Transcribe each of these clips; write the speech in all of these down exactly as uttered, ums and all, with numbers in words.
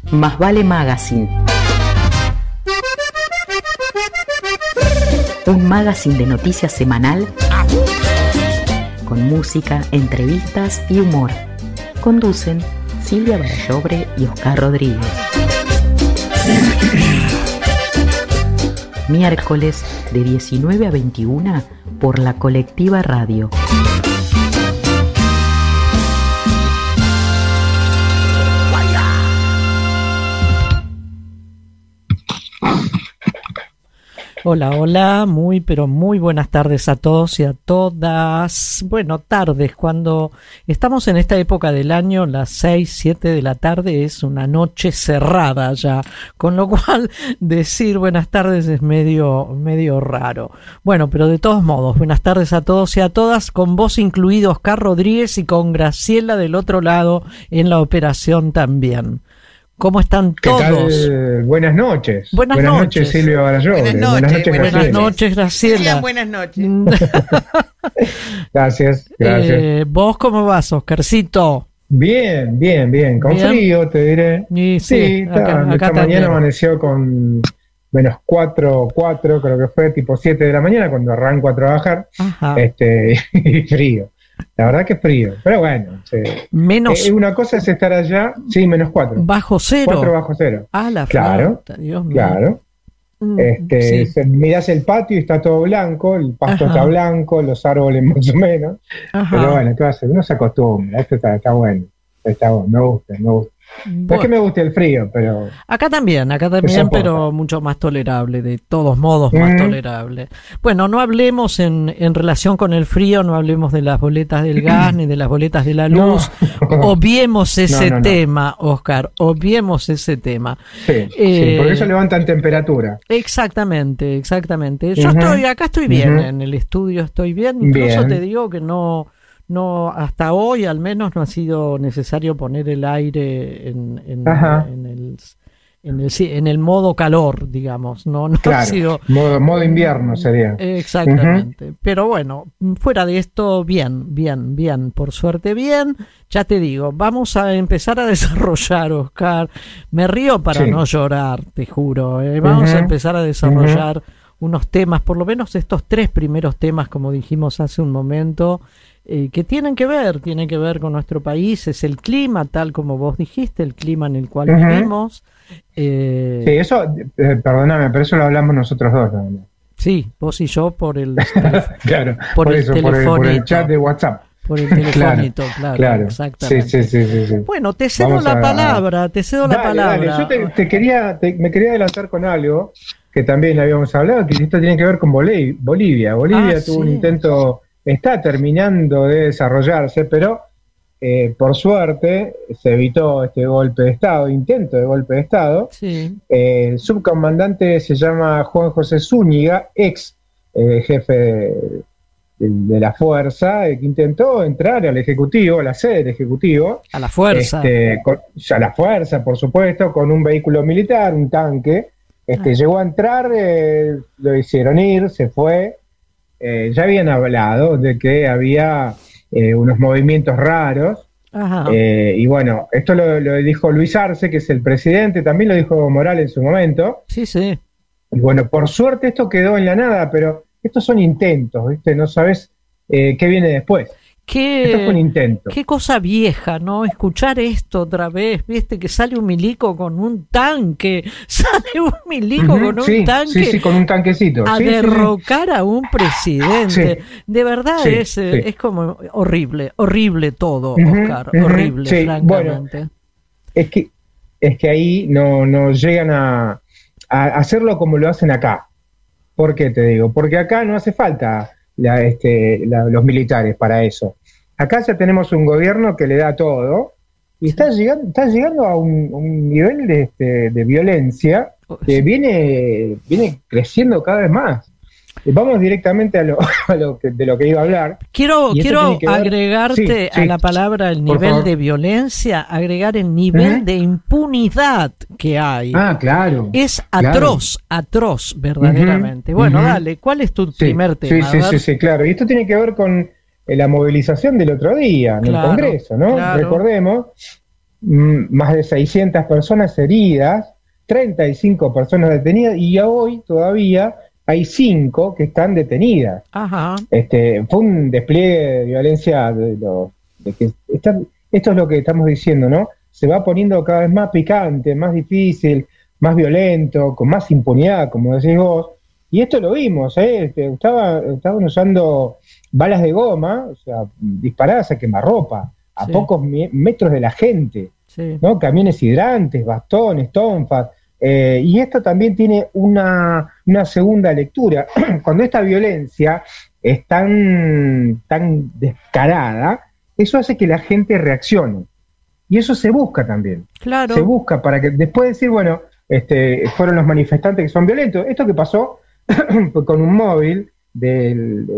Más Vale Magazine. Un magazine de noticias semanal con música, entrevistas y humor. Conducen Silvia Barallobre y Oscar Rodríguez. Miércoles de diecinueve a veintiuna por la Colectiva Radio. Hola, hola, muy pero muy buenas tardes a todos y a todas. Bueno, tardes, cuando estamos en esta época del año, las seis, siete de la tarde es una noche cerrada ya, con lo cual decir buenas tardes es medio, medio raro. Bueno, pero de todos modos, buenas tardes a todos y a todas, con vos incluido Oscar Rodríguez y con Graciela del otro lado en la operación también. ¿Cómo están todos? ¿Qué tal? Buenas noches. Buenas, buenas noches, noches, Silvia Barallobre. Buenas noches, buenas noches, buenas Buenas noches, Graciela. Buenas noches. Gracias, gracias. Eh, ¿Vos cómo vas, Oscarcito? Bien, bien, bien. Con Bien. frío, te diré. Y sí, Sí, acá- está, acá esta también. mañana amaneció con menos cuatro, cuatro, creo que fue tipo siete de la mañana cuando arranco a trabajar. Ajá. Este, y frío. La verdad que es frío. Pero bueno, sí. Menos Eh, una cosa es estar allá, sí, menos cuatro. bajo cero. Cuatro bajo cero. Ah, la Claro, flauta, Dios mío. Claro. Mm, Este, sí. se- mirás el patio y está todo blanco, el pasto Ajá. está blanco, los árboles más o menos. Ajá. Pero bueno, ¿qué va a hacer? Uno se acostumbra, esto está, está bueno. Está bueno, me gusta, me gusta. No es Bueno, que me guste el frío, pero acá también, acá Se también, soporta. pero mucho más tolerable, de todos modos más Mm. tolerable. Bueno, no hablemos en, en relación con el frío, no hablemos de las boletas del gas ni de las boletas de la No. luz. Obviemos ese No, no, no. tema, Oscar, obviemos ese tema. sí, sí, Eh, porque eso levantan temperatura. Exactamente, exactamente. Yo Ujú. estoy, acá estoy bien, Ujú. en el estudio estoy bien, incluso Bien. te digo que no, no, hasta hoy al menos no ha sido necesario poner el aire en, en, Ajá. en el, en el sí, en el modo calor, digamos, no, no ha Claro, sido modo, modo invierno sería. exactamente. Pero bueno, fuera de esto, bien, bien, bien, por suerte bien. Ya te digo, vamos a empezar a desarrollar, Oscar. Me río para Sí. no llorar, te juro. ¿eh? Vamos Ujú. a empezar a desarrollar unos temas, por lo menos estos tres primeros temas, como dijimos hace un momento, eh, que tienen que ver, tienen que ver con nuestro país. Es el clima, tal como vos dijiste, el clima en el cual Ujú. vivimos. Eh, Sí, eso, eh, perdóname, pero eso lo hablamos nosotros dos. nada más. sí, vos y yo por el Claro, Por por, el eso, por el, por el telefonito. chat de WhatsApp. por el telefonito, claro, Claro, exactamente. sí, sí, sí, sí, sí. Bueno, te cedo Vamos la a- palabra, te cedo la Dale, palabra. dale. Yo te, te quería, te- me quería adelantar con algo que también habíamos hablado, que esto tiene que ver con Bolí- Bolivia. Bolivia Ah, tuvo sí. un intento, está terminando de desarrollarse, pero eh, por suerte se evitó este golpe de Estado, intento de golpe de Estado. Sí, Eh, el subcomandante se llama Juan José Zúñiga, ex eh, jefe de, de- de la fuerza, eh, que intentó entrar al Ejecutivo, a la sede del Ejecutivo, a la fuerza. este, con, a la fuerza, por supuesto, con un vehículo militar, un tanque. Este, Ah. Llegó a entrar, eh, lo hicieron ir, se fue. Eh, ya habían hablado de que había eh, unos movimientos raros. Ajá. Eh, y bueno, esto lo, lo dijo Luis Arce, que es el presidente, también lo dijo Evo Morales en su momento. Sí, sí. Y bueno, por suerte esto quedó en la nada, pero estos son intentos, ¿viste? No sabes eh, qué viene después. Esto fue un Qué, intento. qué cosa vieja, ¿no? Escuchar esto otra vez, viste, que sale un milico con un tanque, sale un milico Ujú, con un sí, tanque sí, sí, con un tanquecito. a Sí, sí, sí. derrocar a un presidente. Sí. De verdad Sí, es, eh, sí. es como horrible, horrible todo, Ujú, Oscar, ujú, horrible, sí, francamente. Es que, es que ahí no, no llegan a, a hacerlo como lo hacen acá. ¿Por qué te digo? Porque acá no hace falta la, este, la- los militares para eso. Acá ya tenemos un gobierno que le da todo y está llegando, está llegando a un, un nivel de, este, de violencia que viene, viene creciendo cada vez más. Y vamos directamente a lo, a lo que, de lo que iba a hablar. Quiero, Y esto quiero tiene que ver- agregarte Sí, sí. a la palabra el Por nivel favor. de violencia, agregar el nivel Ujú. de impunidad que hay. Ah, claro. Es claro. atroz, atroz, verdaderamente. Ujú, Bueno, ujú. dale, ¿cuál es tu Sí, primer sí, tema? sí, A ver. sí, sí, claro. Y esto tiene que ver con eh, la movilización del otro día en Claro, el Congreso, ¿no? claro. Recordemos m- más de seiscientas personas heridas, treinta y cinco personas detenidas, y hoy todavía hay cinco que están detenidas. Ajá. Este, fue un despliegue de violencia de, lo, de que está, esto es lo que estamos diciendo, ¿no? Se va poniendo cada vez más picante, más difícil, más violento, con más impunidad, como decís vos. Y esto lo vimos, ¿eh? Este, estaba, estaban usando balas de goma, o sea, disparadas a quemarropa, a Sí. pocos mi- metros de la gente, Sí. ¿no? Camiones hidrantes, bastones, tonfas. Eh, y esto también tiene una, una segunda lectura. Cuando esta violencia es tan, tan descarada, eso hace que la gente reaccione. Y eso se busca también. Claro. Se busca para que después decir, bueno, este, fueron los manifestantes que son violentos. Esto que pasó con un móvil de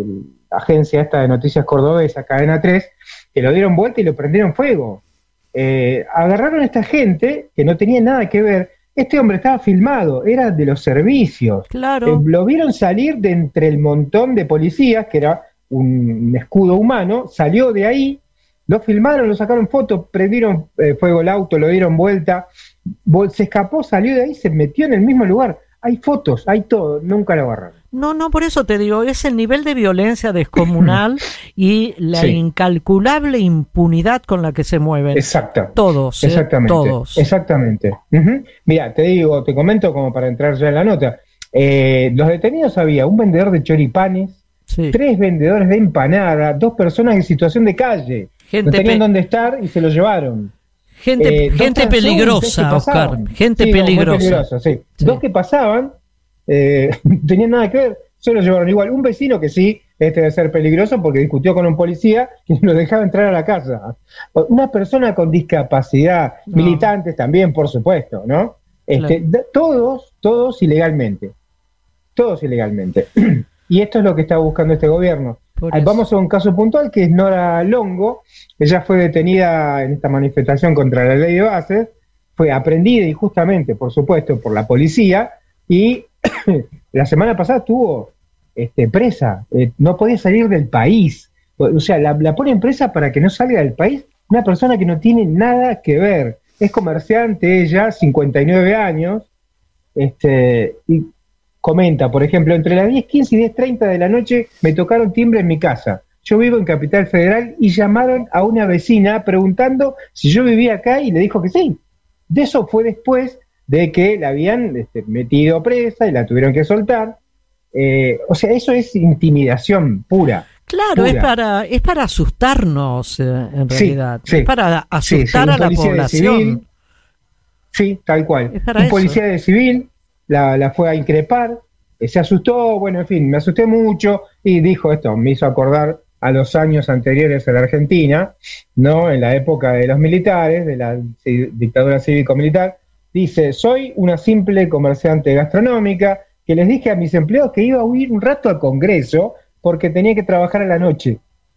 la agencia esta de noticias cordobesa, Cadena tres, que lo dieron vuelta y lo prendieron fuego. Eh, agarraron a esta gente que no tenía nada que ver. Este hombre estaba filmado, era de los servicios. Claro. Eh, lo vieron salir de entre el montón de policías, que era un, un escudo humano, salió de ahí, lo filmaron, lo sacaron fotos, prendieron eh, fuego el auto, lo dieron vuelta, vol- se escapó, salió de ahí, se metió en el mismo lugar. Hay fotos, hay todo, nunca lo agarraron. No, no, por eso te digo, es el nivel de violencia descomunal y la Sí. incalculable impunidad con la que se mueven. Exacto. Todos, ¿eh? Exactamente. Todos. Exactamente. Ujú. Mira, te digo, te comento como para entrar ya en la nota. Eh, los detenidos había un vendedor de choripanes, Sí. tres vendedores de empanada, dos personas en situación de calle. Gente no tenían pe- dónde estar y se los llevaron. Gente, Eh, dos gente transeúntes que peligrosa, Oscar. pasaban. Gente Sí, no, muy peligrosa. peligrosa, sí. Sí. Dos que pasaban, eh, no tenían nada que ver, se los llevaron igual. Un vecino que sí, este debe ser peligroso porque discutió con un policía que no lo dejaba entrar a la casa. Una persona con discapacidad, No. militantes también, por supuesto, ¿no? Este, Claro. de- todos, todos ilegalmente. Todos ilegalmente. Y esto es lo que está buscando este gobierno. Por Ah, eso. Vamos a un caso puntual que es Nora Longo. Ella fue detenida en esta manifestación contra la ley de bases, fue aprendida injustamente, por supuesto, por la policía, y la semana pasada estuvo este, presa, eh, no podía salir del país. O sea, la, la ponen presa para que no salga del país una persona que no tiene nada que ver. Es comerciante ella, cincuenta y nueve años, este, y comenta, por ejemplo, entre las diez quince y diez treinta de la noche me tocaron timbre en mi casa. Yo vivo en Capital Federal y llamaron a una vecina preguntando si yo vivía acá y le dijo que sí. De eso fue después de que la habían este, metido presa y la tuvieron que soltar. Eh, o sea, eso es intimidación pura. Claro, pura. es para es para asustarnos, eh, en Sí, realidad. sí. Es para asustar Sí, sí, a un la policía de población. civil. Sí, tal cual. Es para Un eso. policía de civil la, la fue a increpar, eh, se asustó, bueno, en fin, me asusté mucho y dijo esto, me hizo acordar a los años anteriores a la Argentina, ¿no? En la época de los militares, de la ci- dictadura cívico-militar. Dice, soy una simple comerciante gastronómica que les dije a mis empleados que iba a huir un rato al Congreso porque tenía que trabajar a la noche.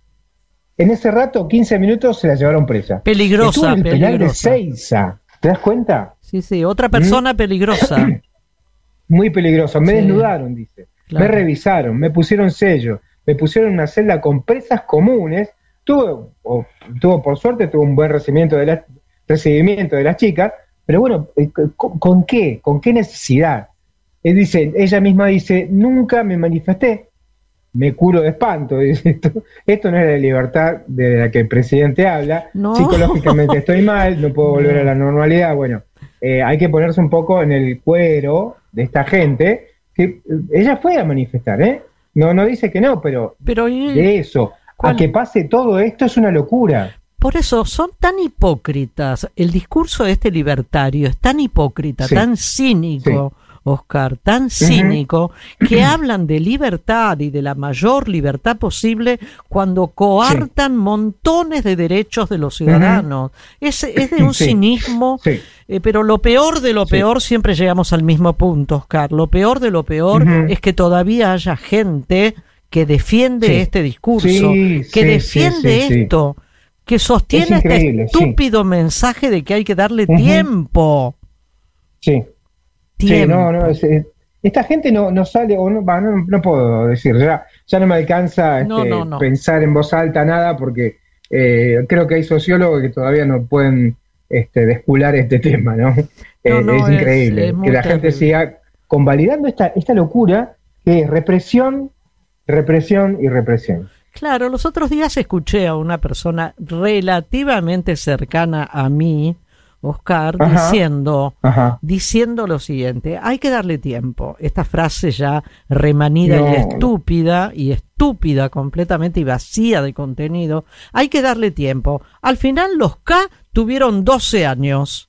En ese rato, quince minutos, se la llevaron presa. Estuvo Peligrosa, en el penal de peligrosa. Seiza. ¿Te das cuenta? Sí, sí, otra persona peligrosa. Muy peligroso. Me Sí. desnudaron, dice. Claro. Me revisaron, me pusieron sello, me pusieron en una celda con presas comunes. Tuvo, o, tuvo por suerte, tuvo un buen recibimiento de, la, recibimiento de las chicas, pero bueno, eh, ¿con, con qué? ¿Con qué necesidad? Él dice, ella misma dice, nunca me manifesté, me curo de espanto. Dice, esto, esto no es la libertad de la que el presidente habla, No. psicológicamente estoy mal, no puedo volver a la normalidad. Bueno, eh, hay que ponerse un poco en el cuero de esta gente, que eh, ella fue a manifestar, ¿eh? No, no dice que no, pero Pero y- de eso, ¿cuál? a que pase todo esto es una locura. por eso son tan hipócritas. El discurso de este libertario es tan hipócrita, Sí. tan cínico, Oscar, tan cínico, que hablan de libertad y de la mayor libertad posible cuando coartan montones de derechos de los ciudadanos. Es, es de un Sí. cinismo, Sí. eh, pero lo peor de lo Sí. peor, siempre llegamos al mismo punto, Oscar. Lo peor de lo peor Ujú. es que todavía haya gente que defiende Sí. este discurso, Sí, que sí, defiende sí, sí, sí. esto, que sostiene Es este increíble, sí. estúpido mensaje de que hay que darle Ujú. tiempo. Sí. Sí, Tiempo. no, no, es- es- esta gente no, no sale, o no, va, no, no puedo decir, ya, ya no me alcanza este, No, no, no. pensar en voz alta nada, porque eh, creo que hay sociólogos que todavía no pueden este, descular este tema, ¿no? No, eh, no, es, es increíble es que la terrible. gente siga convalidando esta, esta locura que es represión, represión y represión. Claro, los otros días escuché a una persona relativamente cercana a mí, Oscar, Ajá. diciendo, Ajá. diciendo lo siguiente: hay que darle tiempo. Esta frase ya remanida No. y estúpida, y estúpida completamente y vacía de contenido. Hay que darle tiempo. Al final los K tuvieron doce años.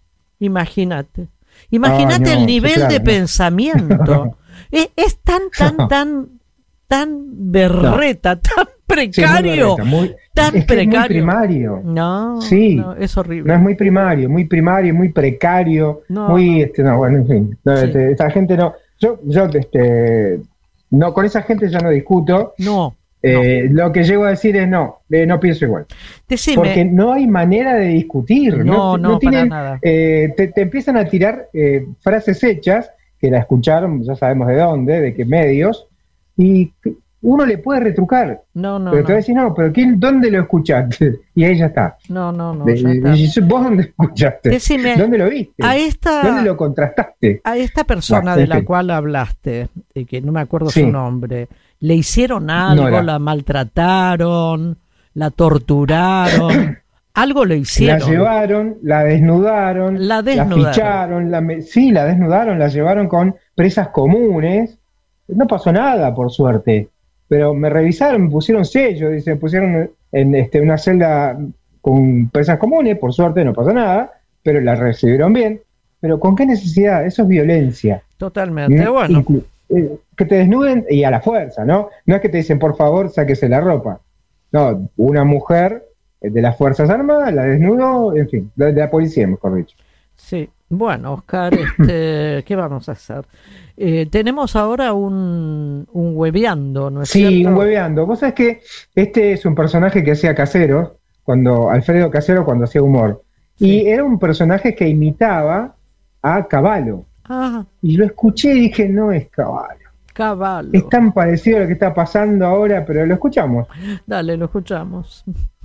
Imagínate. Imagínate Ah, no, el nivel sí, claro, de no. pensamiento. es, es tan, tan, tan, tan berreta, tan precario. Sí, muy muy, tan es que precario. Es muy primario. No, Sí. no, es horrible. No, es muy primario, muy primario, muy precario, No, muy, no. este, no, bueno, en fin. No, Sí. este, esta gente no, yo, yo, este, no, con esa gente ya no discuto. No. Eh, Lo que llego a decir es no, eh, no pienso igual. Decime. Porque no hay manera de discutir. No, no, tienen, para nada. eh, te, te empiezan a tirar eh, frases hechas, que la escucharon, ya sabemos de dónde, de qué medios, y uno le puede retrucar. No, no, pero no. te va a decir, no, pero ¿quién, ¿dónde lo escuchaste? Y ahí ya está. No, no, no. De- ya está. y ¿Vos dónde escuchaste? Decime, ¿Dónde lo viste? A esta, ¿Dónde lo contrastaste? a esta persona Bueno, de en la fin. cual hablaste, eh, que no me acuerdo Sí. su nombre, ¿le hicieron algo? Nora. ¿La maltrataron? ¿La torturaron? ¿Algo le hicieron? La llevaron, la desnudaron, La desnudaron. ficharon, la me- sí, la desnudaron, la llevaron con presas comunes. No pasó nada, por suerte. Pero me revisaron, me pusieron sello, dice, me pusieron en este, una celda con presas comunes, por suerte no pasó nada, pero la recibieron bien. Pero ¿con qué necesidad? Eso es violencia. Totalmente, ¿Mm? bueno. Inclu- eh, que te desnuden y a la fuerza, ¿no? No es que te dicen, por favor, sáquese la ropa. No, una mujer de las Fuerzas Armadas la desnudó, en fin, de, de la policía, mejor dicho. Sí, bueno, Oscar, este, ¿qué vamos a hacer? Eh, tenemos ahora un, un hueveando, ¿no es Sí, cierto? un hueveando. Vos sabés que este es un personaje que hacía Casero, cuando Alfredo Casero cuando hacía humor. Sí. Y era un personaje que imitaba a Cavallo. Ah, Y lo escuché y dije, no es Cavallo. caballo. Es tan parecido a lo que está pasando ahora, pero lo escuchamos. Dale, lo escuchamos.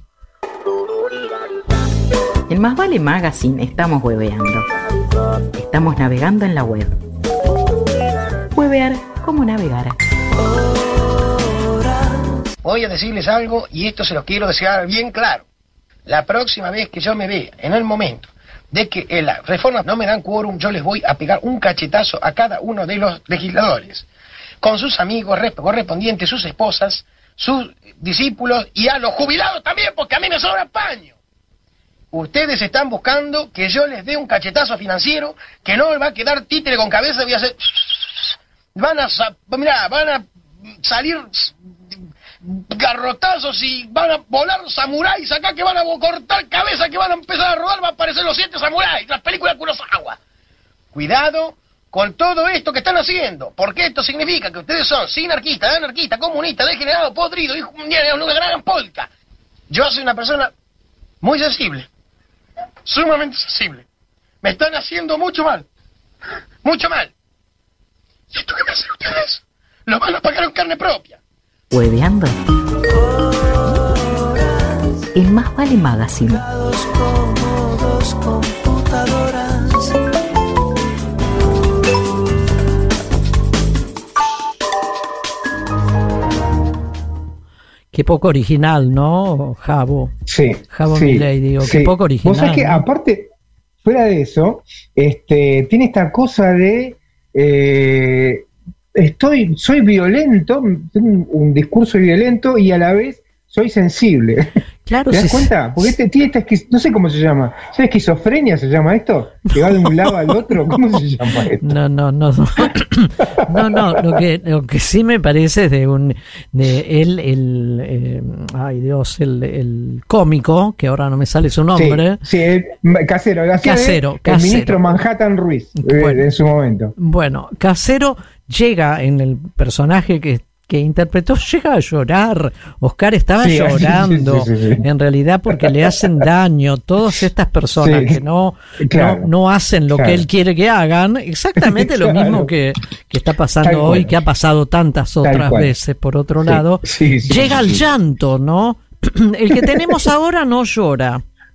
En Más Vale Magazine estamos hueveando. Estamos navegando en la web. Huevear como navegar. Voy a decirles algo y esto se lo quiero desear bien claro. La próxima vez que yo me vea en el momento de que en la reforma no me dan quórum, yo les voy a pegar un cachetazo a cada uno de los legisladores, con sus amigos correspondientes, sus esposas, sus discípulos y a los jubilados también, porque a mí me sobra paño. Ustedes están buscando que yo les dé un cachetazo financiero que no va a quedar títere con cabeza, voy a hacer... Van a, sa- mirá, van a salir garrotazos y van a volar samuráis acá que van a cortar cabeza, que van a empezar a rodar, va a aparecer los siete samuráis, las películas de Kurosawa. Cuidado con todo esto que están haciendo, porque esto significa que ustedes son sinarquistas, anarquistas, comunistas, degenerados, podridos, hijos de una gran polka. Yo soy una persona muy sensible, sumamente sensible. Me están haciendo mucho mal, mucho mal. ¿Y esto qué me hacen ustedes? Lo van a pagar en carne propia. Hueveando. En Más Vale Magazine. Como dos computadoras. Qué poco original, ¿no, Jabo? Sí. Jabo sí, Milei, digo, sí. qué poco original. Vos sabés que, ¿no? aparte, fuera de eso, este, tiene esta cosa de eh, estoy, soy violento, tengo un, un discurso violento y a la vez soy sensible. Claro, ¿Te das sí, cuenta? Porque este tiene esta esquiz- no sé cómo se llama. ¿Sabes esquizofrenia se llama esto? Que va de un lado al otro. ¿Cómo se llama esto? No, no, no, no, no, no, lo que, lo que sí me parece es de un, de él, el, eh, ay Dios, el, el cómico, que ahora no me sale su nombre. Sí, sí, el- Casero. lo hacía de Casero, el Casero. ministro Manhattan Ruiz, eh, Bueno. en su momento. Bueno, Casero llega en el personaje que, que interpretó, llega a llorar. Oscar estaba Sí, llorando, sí, sí, sí, sí. en realidad porque le hacen daño. Todas estas personas Sí, que no, claro, no, no hacen lo claro. que él quiere que hagan, exactamente lo Claro. mismo que, que está pasando Tal hoy, cual. que ha pasado tantas Tal otras cual. veces, por otro Sí, lado. sí, sí, llega sí, al sí. llanto, ¿no? El que tenemos ahora no llora.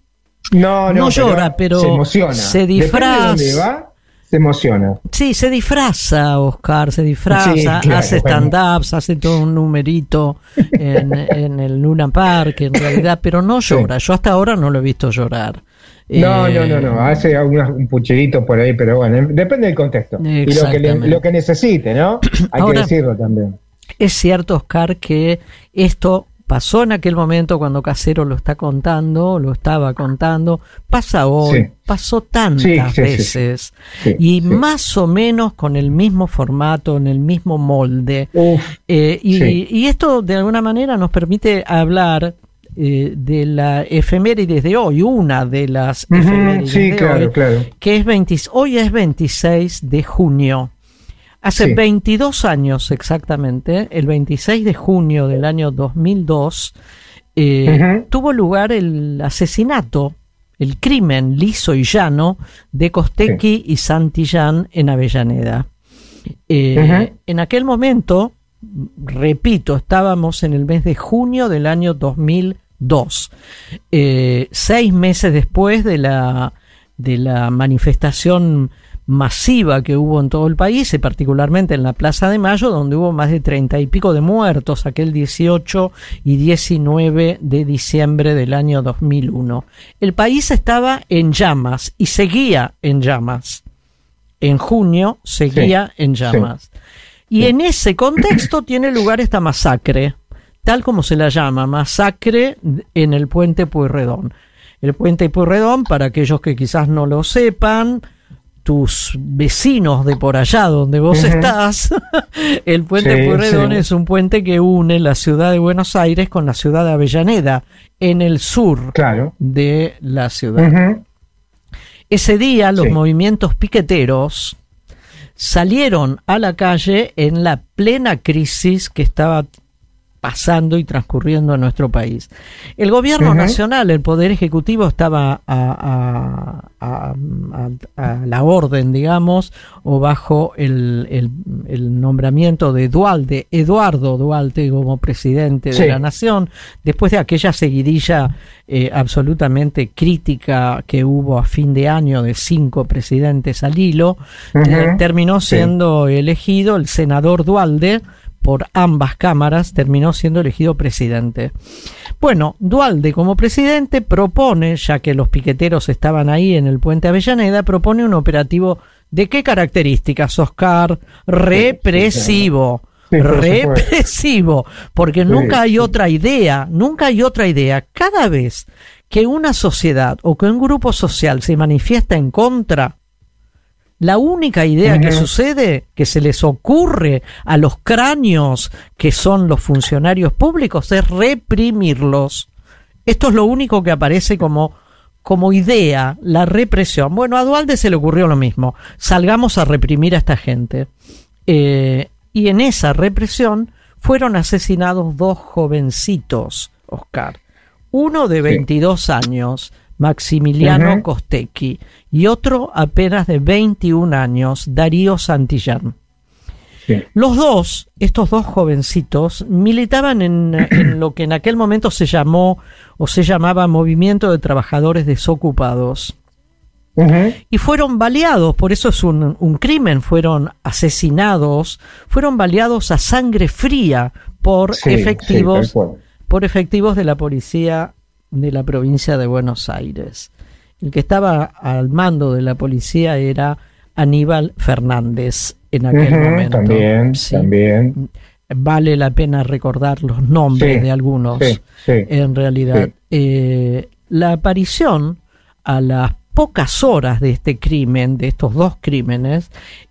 No, no, no llora, pero, pero se emociona. Se disfraza. Depende de dónde va, se emociona. Sí, se disfraza, Oscar, se disfraza, Sí, claro, hace bueno. stand-ups, hace todo un numerito en, en el Luna Park, en realidad, pero no llora. Sí. Yo hasta ahora no lo he visto llorar. No, eh, no, no, no, hace algunas, un pucherito por ahí, pero bueno, depende del contexto. Y lo que, le, lo que necesite, ¿no? Hay ahora, que decirlo también. Es cierto, Oscar, que esto pasó en aquel momento cuando Casero lo está contando, lo estaba contando, pasa hoy, sí. pasó tantas sí, sí, veces, sí, sí. y sí. más o menos con el mismo formato, en el mismo molde. Uf, eh, y, sí. y esto de alguna manera nos permite hablar eh, de la efemérides de hoy, una de las uh-huh, efemérides sí, de claro, hoy, claro. que es veinte, hoy es veintiséis de junio. Hace sí. veintidós años exactamente, el veintiséis de junio del año dos mil dos, eh, uh-huh. tuvo lugar el asesinato, el crimen liso y llano de Costecchi sí. y Santillán en Avellaneda. Eh, uh-huh. En aquel momento, repito, estábamos en el mes de junio del año dos mil dos, eh, seis meses después de la, de la manifestación masiva que hubo en todo el país, y particularmente en la Plaza de Mayo, donde hubo más de treinta y pico de muertos aquel dieciocho y diecinueve de diciembre del año dos mil uno. El país estaba en llamas y seguía en llamas. En junio seguía sí, en llamas. Sí, y sí. en ese contexto tiene lugar esta masacre, tal como se la llama, masacre en el Puente Pueyrredón. El Puente Pueyrredón, para aquellos que quizás no lo sepan, tus vecinos de por allá donde vos uh-huh. estás, el Puente sí, Pueyrredón sí. es un puente que une la ciudad de Buenos Aires con la ciudad de Avellaneda, en el sur claro. de la ciudad. Uh-huh. Ese día los sí. movimientos piqueteros salieron a la calle en la plena crisis que estaba pasando y transcurriendo en nuestro país. El gobierno uh-huh. nacional, el poder ejecutivo estaba a, a, a, a, a la orden, digamos, o bajo el, el, el nombramiento de Dualde, Eduardo Dualde como presidente sí. de la nación, después de aquella seguidilla eh, absolutamente crítica que hubo a fin de año de cinco presidentes al hilo, uh-huh. eh, terminó siendo sí. elegido el senador Dualde. Por ambas cámaras terminó siendo elegido presidente. Bueno, Dualde como presidente propone, ya que los piqueteros estaban ahí en el Puente Avellaneda, propone un operativo ¿de qué características, Oscar? Represivo. Sí, sí, claro. Sí, represivo, porque sí, nunca hay sí. otra idea, nunca hay otra idea. Cada vez que una sociedad o que un grupo social se manifiesta en contra, la única idea uh-huh. que sucede, que se les ocurre a los cráneos que son los funcionarios públicos, es reprimirlos. Esto es lo único que aparece como, como idea, la represión. Bueno, a Dualde se le ocurrió lo mismo. Salgamos a reprimir a esta gente. Eh, y en esa represión fueron asesinados dos jovencitos, Oscar. Uno de veintidós sí. años, Maximiliano uh-huh. Costecchi, y otro apenas de veintiún años, Darío Santillán. Sí. Los dos, estos dos jovencitos, militaban en, en lo que en aquel momento se llamó o se llamaba Movimiento de Trabajadores Desocupados. Uh-huh. Y fueron baleados, por eso es un, un crimen, fueron asesinados, fueron baleados a sangre fría por sí, efectivos, sí, por efectivos de la policía de la provincia de Buenos Aires. El que estaba al mando de la policía era Aníbal Fernández en aquel uh-huh, momento. También, sí. también. Vale la pena recordar los nombres sí, de algunos, sí, sí, en realidad. Sí. Eh, la aparición a las pocas horas de este crimen, de estos dos crímenes,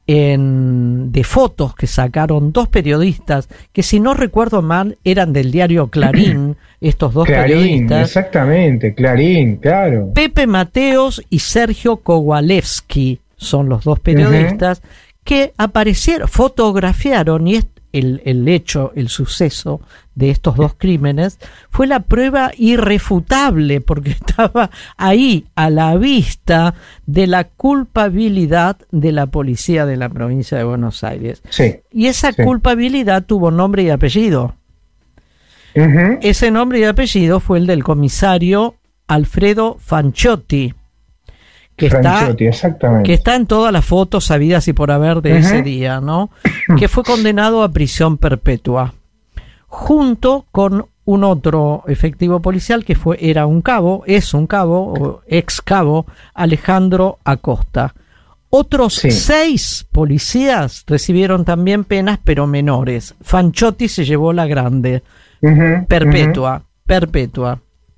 en, de fotos que sacaron dos periodistas, que si no recuerdo mal eran del diario Clarín, estos dos Clarín, periodistas. Exactamente, Clarín, claro. Pepe Mateos y Sergio Kowalewski son los dos periodistas uh-huh. que aparecieron, fotografiaron, y el, el hecho, el suceso de estos dos crímenes fue la prueba irrefutable, porque estaba ahí a la vista de la culpabilidad de la policía de la provincia de Buenos Aires. Sí, y esa sí. culpabilidad tuvo nombre y apellido. Uh-huh. Ese nombre y apellido fue el del comisario Alfredo Fanchotti, que Fanchotti, está, exactamente. que está en todas las fotos habidas y por haber de uh-huh. ese día, ¿no? Que fue condenado a prisión perpetua, junto con un otro efectivo policial que fue era un cabo, es un cabo, o ex cabo, Alejandro Acosta. Otros sí. seis policías recibieron también penas, pero menores. Fanchotti se llevó la grande, uh-huh, perpetua, uh-huh. perpetua.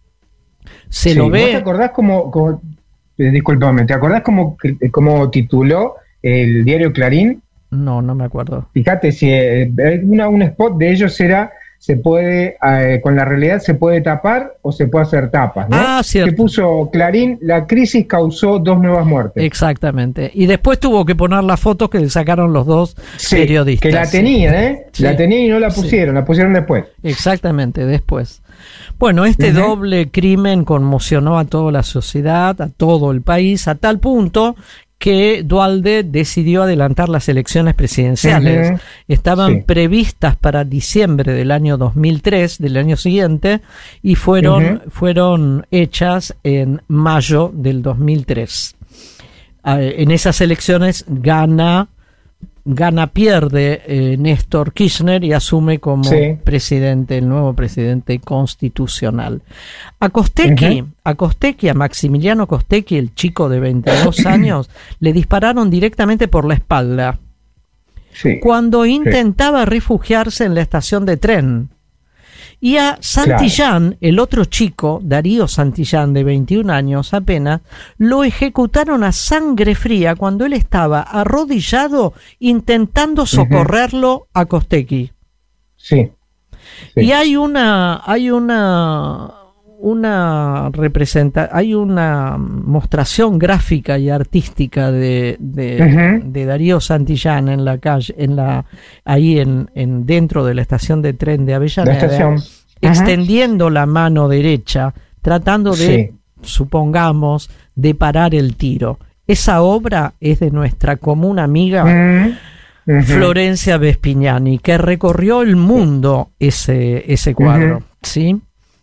Se sí, lo ve. ¿Te acordás cómo, cómo eh, discúlpame, ¿te acordás cómo, cómo tituló el diario Clarín? No, no me acuerdo. Fíjate, si eh, una, un spot de ellos era, se puede, eh, con la realidad se puede tapar o se puede hacer tapas, ¿no? Ah, cierto. Que puso Clarín, la crisis causó dos nuevas muertes. Exactamente. Y después tuvo que poner las fotos que le sacaron los dos sí, periodistas. Que la tenían, ¿eh? Sí. La tenían y no la pusieron, sí. La pusieron después. Exactamente, después. Bueno, este uh-huh. doble crimen conmocionó a toda la sociedad, a todo el país, a tal punto que Duhalde decidió adelantar las elecciones presidenciales. Uh-huh. Estaban sí. previstas para diciembre del año dos mil tres, del año siguiente, y fueron, uh-huh. fueron hechas en mayo del dos mil tres. Uh, en esas elecciones gana, gana pierde eh, Néstor Kirchner y asume como sí. presidente, el nuevo presidente constitucional. A Costecchi, uh-huh. a Costecchi, a Maximiliano Costecchi, el chico de veintidós años, le dispararon directamente por la espalda sí. cuando intentaba sí. refugiarse en la estación de tren. Y a Santillán, claro. el otro chico, Darío Santillán, de veintiún años apenas, lo ejecutaron a sangre fría cuando él estaba arrodillado intentando socorrerlo uh-huh. a Costecchi. Sí. sí. Y hay una, hay una, una representa, hay una mostración gráfica y artística de, de, uh-huh. de Darío Santillán en la calle, en la, ahí en, en dentro de la estación de tren de Avellaneda, uh-huh. extendiendo la mano derecha, tratando de, sí. supongamos, de parar el tiro. Esa obra es de nuestra común amiga uh-huh. Uh-huh. Florencia Vespignani, que recorrió el mundo ese, ese cuadro, uh-huh. ¿sí?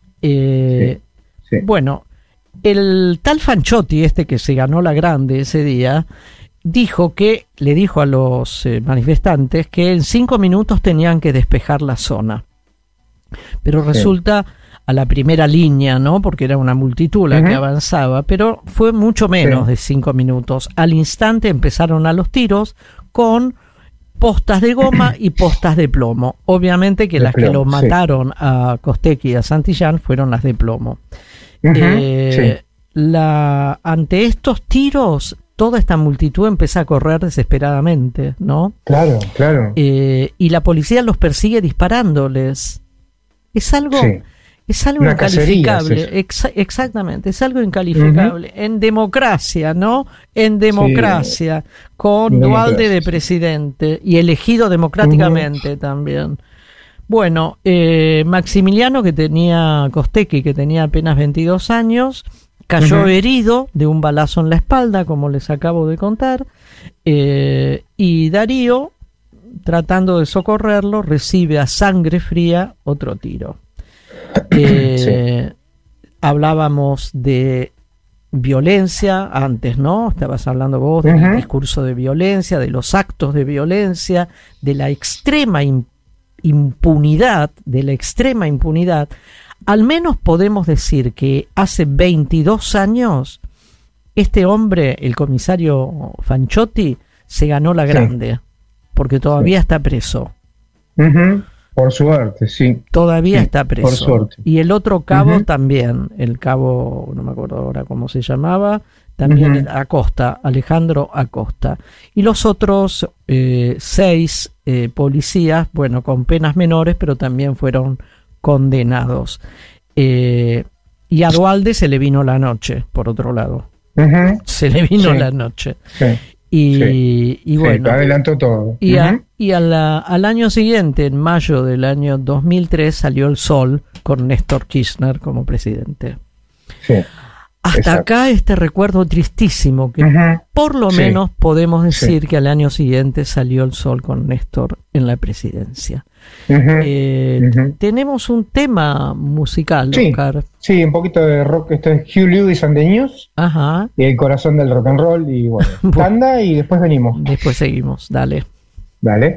Eh, sí, sí. Bueno, el tal Fanchotti, este que se ganó la grande ese día, dijo que, le dijo a los eh, manifestantes que en cinco minutos tenían que despejar la zona. Pero sí. resulta a la primera línea, ¿no? Porque era una multitud la uh-huh. que avanzaba, pero fue mucho menos sí. de cinco minutos. Al instante empezaron a los tiros con postas de goma y postas de plomo. Obviamente que de las plomo, que lo mataron sí. a Costecchi y a Santillán fueron las de plomo. Uh-huh, eh, sí. la, ante estos tiros, toda esta multitud empieza a correr desesperadamente, ¿no? Claro, claro. Eh, y la policía los persigue disparándoles. Es algo... Sí. Es algo Una incalificable, Ex- exactamente, es algo incalificable. Uh-huh. En democracia, ¿no? En democracia, sí. con Duhalde de presidente y elegido democráticamente uh-huh. también. Bueno, eh, Maximiliano, que tenía Costecchi, que tenía apenas veintidós años, cayó uh-huh. herido de un balazo en la espalda, como les acabo de contar, eh, y Darío, tratando de socorrerlo, recibe a sangre fría otro tiro. Eh, sí. Hablábamos de violencia antes, ¿no? Estabas hablando vos del uh-huh. discurso de violencia, de los actos de violencia, de la extrema im- impunidad, de la extrema impunidad. Al menos podemos decir que hace veintidós años este hombre, el comisario Fanchotti, se ganó la grande, sí. porque todavía sí. está preso. Uh-huh. Por suerte, sí. Todavía sí, está preso. Por suerte. Y el otro cabo uh-huh. también, el cabo, no me acuerdo ahora cómo se llamaba, también uh-huh. Acosta, Alejandro Acosta. Y los otros eh, seis eh, policías, bueno, con penas menores, pero también fueron condenados. Eh, y a Duhalde se le vino la noche, por otro lado. Uh-huh. Se le vino sí. la noche. Sí. Y, sí, y bueno, sí, adelantó todo. Y, a, uh-huh. y a la, al año siguiente, en mayo del año dos mil tres, salió el sol con Néstor Kirchner como presidente. Sí, Hasta exacto. acá este recuerdo tristísimo, que uh-huh. por lo sí. menos podemos decir sí. que al año siguiente salió el sol con Néstor en la presidencia. Uh-huh, eh, uh-huh. Tenemos un tema musical, sí, Oscar. Sí, un poquito de rock. Esto es Huey Lewis and the News. Ajá. Y el corazón del rock and roll. Y bueno, tanda y después venimos. Después seguimos, dale. Dale.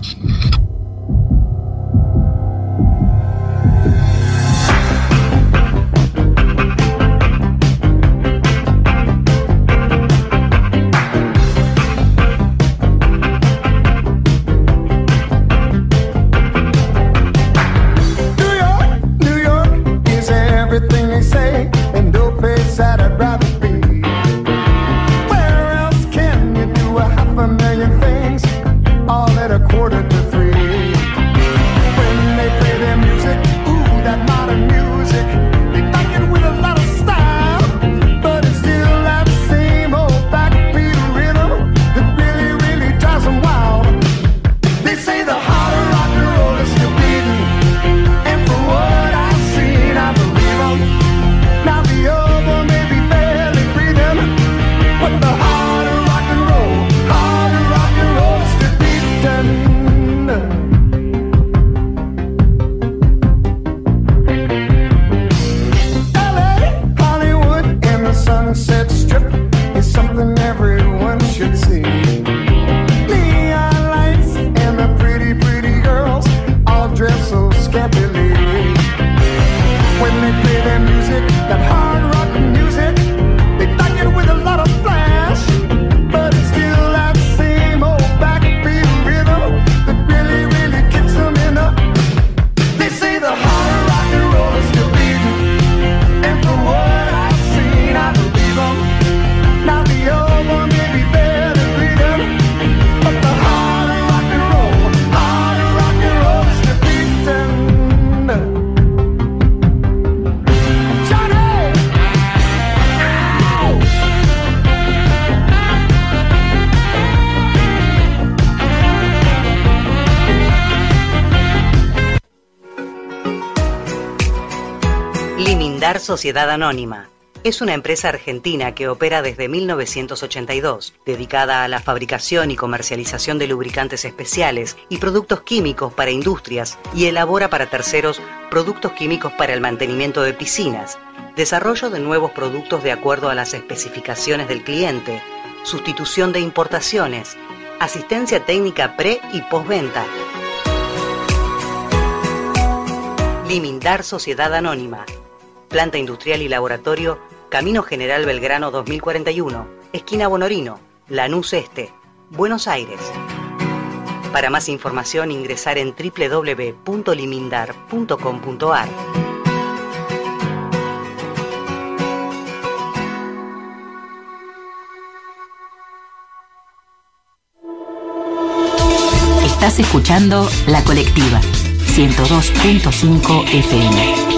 Sociedad Anónima. Es una empresa argentina que opera desde mil novecientos ochenta y dos, dedicada a la fabricación y comercialización de lubricantes especiales y productos químicos para industrias, y elabora para terceros productos químicos para el mantenimiento de piscinas, desarrollo de nuevos productos de acuerdo a las especificaciones del cliente, sustitución de importaciones, asistencia técnica pre y postventa. Limindar Sociedad Anónima. Planta industrial y laboratorio, Camino General Belgrano dos mil cuarenta y uno, esquina Bonorino, Lanús Este, Buenos Aires. Para más información ingresar en doble u doble u doble u punto limindar punto com punto a r. Estás escuchando La Colectiva, ciento dos punto cinco F M.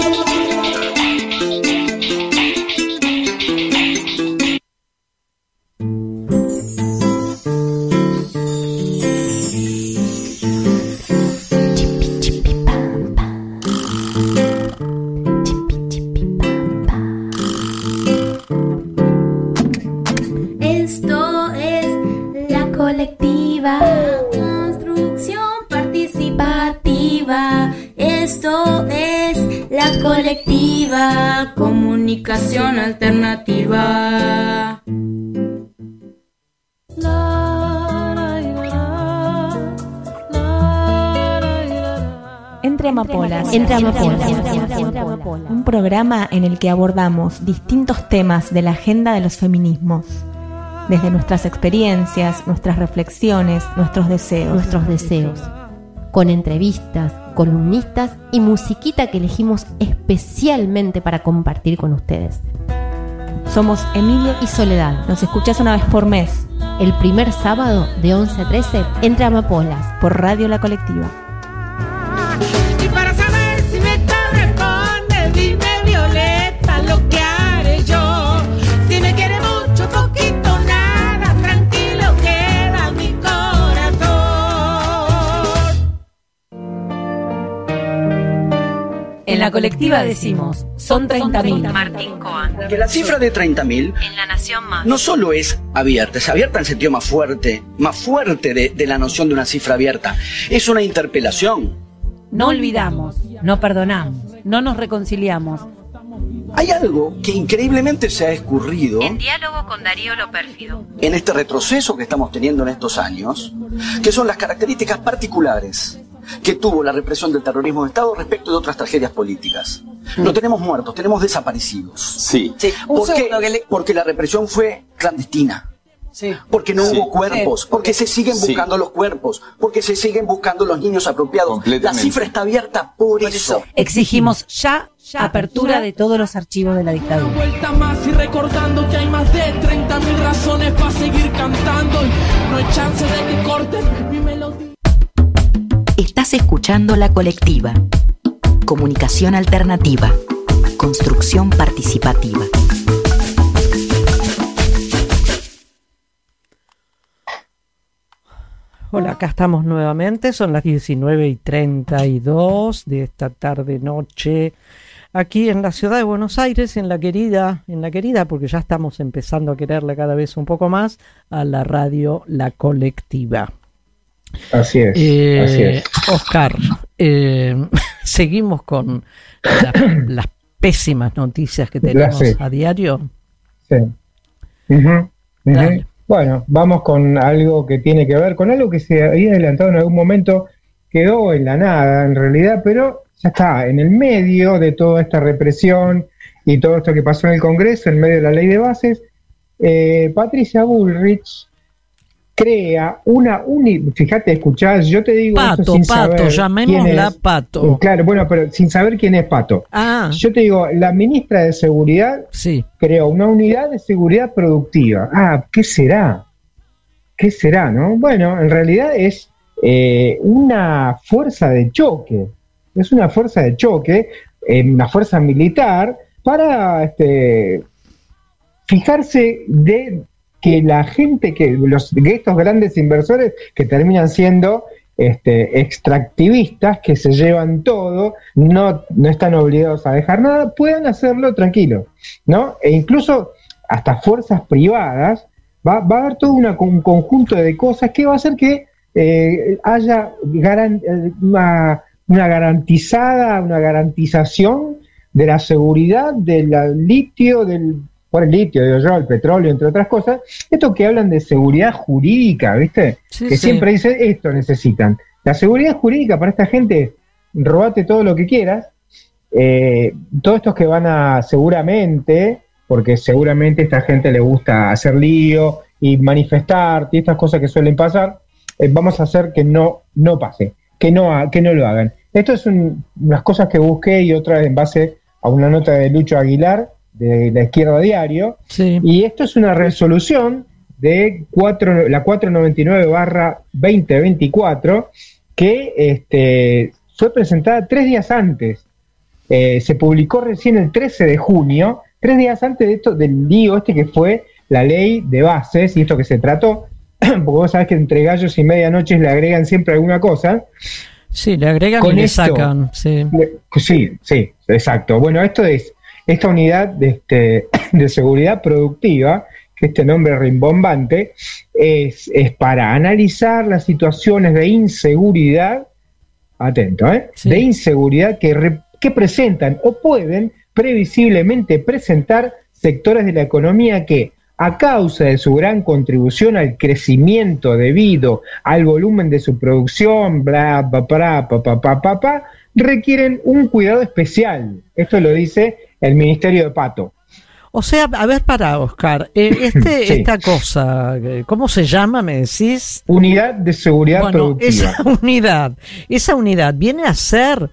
Comunicación alternativa. Entre Amapolas. Entre Amapolas. Un programa en el que abordamos distintos temas de la agenda de los feminismos. Desde nuestras experiencias, nuestras reflexiones, nuestros deseos. Nuestros deseos. Con entrevistas, columnistas y musiquita que elegimos especialmente para compartir con ustedes. Somos Emilia y Soledad. Nos escuchás una vez por mes, el primer sábado de once a trece, Entre Amapolas, por Radio La Colectiva. Y para saber si me corresponde, dime Violeta lo que haré yo. Si me quiere mucho, poquito, nada, tranquilo queda mi corazón. En La Colectiva decimos, son treinta mil. Martín Coan. Que la cifra de treinta mil en La Nación Más no solo es abierta, es abierta en el sentido más fuerte, más fuerte de, de la noción de una cifra abierta. Es una interpelación. No olvidamos, no perdonamos, no nos reconciliamos. Hay algo que increíblemente se ha escurrido En diálogo con Darío Lo Pérfido. en este retroceso que estamos teniendo en estos años, que son las características particulares que tuvo la represión del terrorismo de Estado respecto de otras tragedias políticas. No tenemos muertos, tenemos desaparecidos. Sí. Sí. Un ¿Por qué? segundo que le- Porque la represión fue clandestina. Sí. Porque no Sí. hubo cuerpos, Sí. porque se siguen Sí. buscando los cuerpos, porque se siguen buscando los niños apropiados. La Completamente. cifra está abierta por, Por eso. eso. Exigimos ya, ya apertura de todos los archivos de la dictadura. Vuelta más y recordando que hay más de treinta mil razones para seguir cantando y no hay chance de que corten mi melodía. Estás escuchando La Colectiva. Comunicación alternativa. Construcción participativa. Hola, acá estamos nuevamente, son las diecinueve y treinta y dos de esta tarde noche, aquí en la ciudad de Buenos Aires, en la querida, en la querida, porque ya estamos empezando a quererla cada vez un poco más, a la radio La Colectiva. Así es, Eh, así es. Oscar, eh, seguimos con la- las pésimas noticias que tenemos Las- sí. a diario. Sí. Ujú, ujú. Dale. Bueno, vamos con algo que tiene que ver con algo que se había adelantado en algún momento, quedó en la nada en realidad, pero ya está, en el medio de toda esta represión y todo esto que pasó en el Congreso, en medio de la ley de bases, eh, Patricia Bullrich crea una uni, fíjate, escuchá, yo te digo esto Pato, sin Pato, saber llamémosla quién es. Pato. Claro, bueno, pero sin saber quién es Pato. Ah, Yo te digo, la ministra de Seguridad sí. creó una unidad de seguridad productiva. Ah, ¿qué será? ¿Qué será, no? Bueno, en realidad es eh, una fuerza de choque. Es una fuerza de choque, eh, una fuerza militar, para este, fijarse de que la gente, que los que estos grandes inversores que terminan siendo este, extractivistas, que se llevan todo, no, no están obligados a dejar nada, puedan hacerlo tranquilo, ¿no? E incluso hasta fuerzas privadas, va, va a haber todo una, un conjunto de cosas que va a hacer que eh, haya garan, una, una garantizada, una garantización de la seguridad del litio, del por el litio, digo yo, el petróleo, entre otras cosas, esto que hablan de seguridad jurídica, ¿viste? Sí, que sí. siempre dicen, esto necesitan. La seguridad jurídica para esta gente, robate todo lo que quieras, eh, todos estos que van a, seguramente, porque seguramente a esta gente le gusta hacer lío y manifestar, y estas cosas que suelen pasar, eh, vamos a hacer que no, no pase, que no, ha- que no lo hagan. Esto es un- unas cosas que busqué y otras en base a una nota de Lucho Aguilar, de La Izquierda Diario, Sí. y esto es una resolución de cuatro, la cuatrocientos noventa y nueve barra veinte veinticuatro que este, fue presentada tres días antes. Eh, se publicó recién el trece de junio, tres días antes de esto, del lío este que fue la ley de bases y esto que se trató, porque vos sabés que entre gallos y medianoches le agregan siempre alguna cosa. Sí, le agregan Con y le esto, sacan. Sí. Le- Sí, sí, exacto. Bueno, esto es esta unidad de, este, de seguridad productiva, que este nombre rimbombante, es, es para analizar las situaciones de inseguridad, atento, ¿eh? Sí. de inseguridad que, re- que presentan o pueden previsiblemente presentar sectores de la economía que, a causa de su gran contribución al crecimiento debido al volumen de su producción, bla, bla, bla, pa, pa, pa, pa, pa, requieren un cuidado especial. Esto lo dice el Ministerio de Pato. O sea, a ver, para Oscar, eh, este, Sí. esta cosa, eh, ¿cómo se llama? Me decís. Unidad de seguridad Bueno, productiva. esa unidad, esa unidad viene a ser,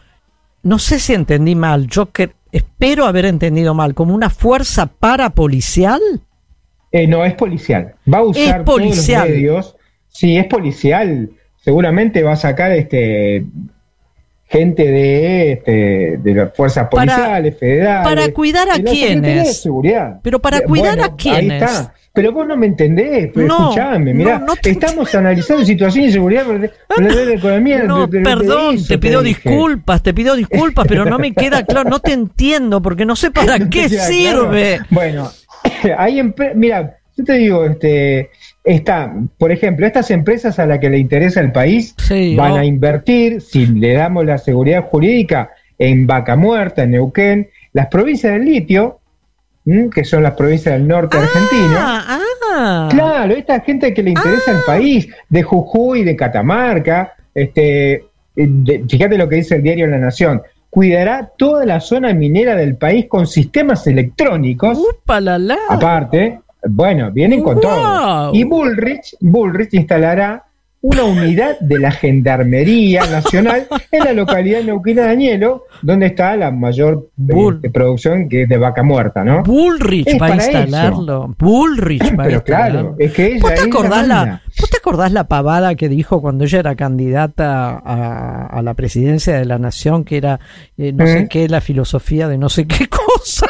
no sé si entendí mal, yo que espero haber entendido mal, como una fuerza parapolicial. Eh, no, es policial. Va a usar Es policial. todos los medios. Sí, es policial. Seguramente va a sacar este gente de, este, de las fuerzas Para- policiales, federales. para cuidar a de la Secretaría quiénes. de Seguridad. Pero para Eh, cuidar bueno, a quiénes. Ahí está. Pero vos no me entendés, pero No, escuchame, mirá, no, no te estamos analizando situación de seguridad de, de la economía. No, de- de- de perdón, eso te pido dije. disculpas, te pido disculpas, pero no me queda claro, no te entiendo porque no sé para ¿No te qué queda sirve. claro? Bueno, hay empre- mira, yo te digo, este, está, por ejemplo, estas empresas a las que le interesa el país sí, van oh. a invertir, si le damos la seguridad jurídica, en Vaca Muerta, en Neuquén, las provincias del litio, ¿m? que son las provincias del norte ah, argentino. Ah. Claro, esta gente que le interesa ah. el país, de Jujuy, de Catamarca, este, de, fíjate lo que dice el diario La Nación, cuidará toda la zona minera del país con sistemas electrónicos. Upa, la, la. Aparte, bueno, vienen con wow. todo. Y Bullrich, Bullrich instalará una unidad de la Gendarmería Nacional en la localidad neuquina de Añelo, donde está la mayor eh, producción, que es de vaca muerta, ¿no? Bullrich es va a instalarlo. Eso. Bullrich va Pero a instalarlo. Claro, es que ella, ¿Vos, te acordás ella la, ¿Vos te acordás la pavada que dijo cuando ella era candidata a, a la presidencia de la nación, que era eh, no ¿Mm? sé qué, la filosofía de no sé qué cosa?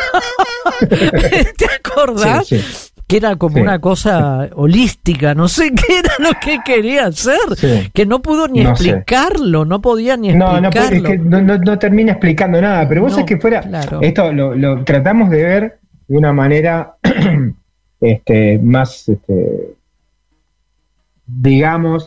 ¿Te acordás? Sí, sí. Que era como sí. una cosa holística, no sé qué era lo que quería hacer, sí. que no pudo ni no explicarlo, sé. no podía ni no, explicarlo. No, es que no, no, no termina explicando nada, pero vos no, sabés que fuera, claro. esto lo, lo tratamos de ver de una manera este, más, este, digamos,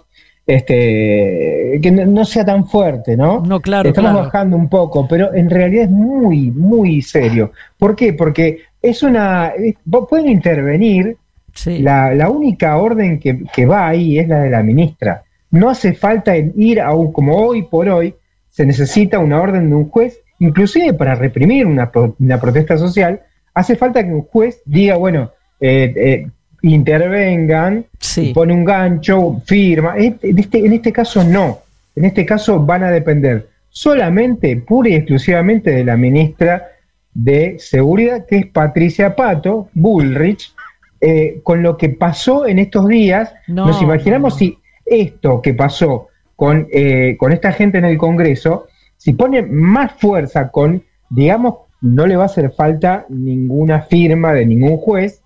este, que no, no sea tan fuerte, ¿no? No, claro, Estamos claro. bajando un poco, pero en realidad es muy, muy serio. ¿Por qué? Porque es una, pueden intervenir, sí. la, la única orden que, que va ahí es la de la ministra. No hace falta ir a un, como hoy por hoy, se necesita una orden de un juez, inclusive para reprimir una, una protesta social, hace falta que un juez diga, bueno, eh, eh, intervengan, sí. pone un gancho, firma. En este, en este caso no, en este caso van a depender solamente, pura y exclusivamente de la ministra de Seguridad, que es Patricia Pato Bullrich. Eh, con lo que pasó en estos días, no, nos imaginamos no. si esto que pasó con, eh, con esta gente en el Congreso, si pone más fuerza con, digamos, no le va a hacer falta ninguna firma de ningún juez,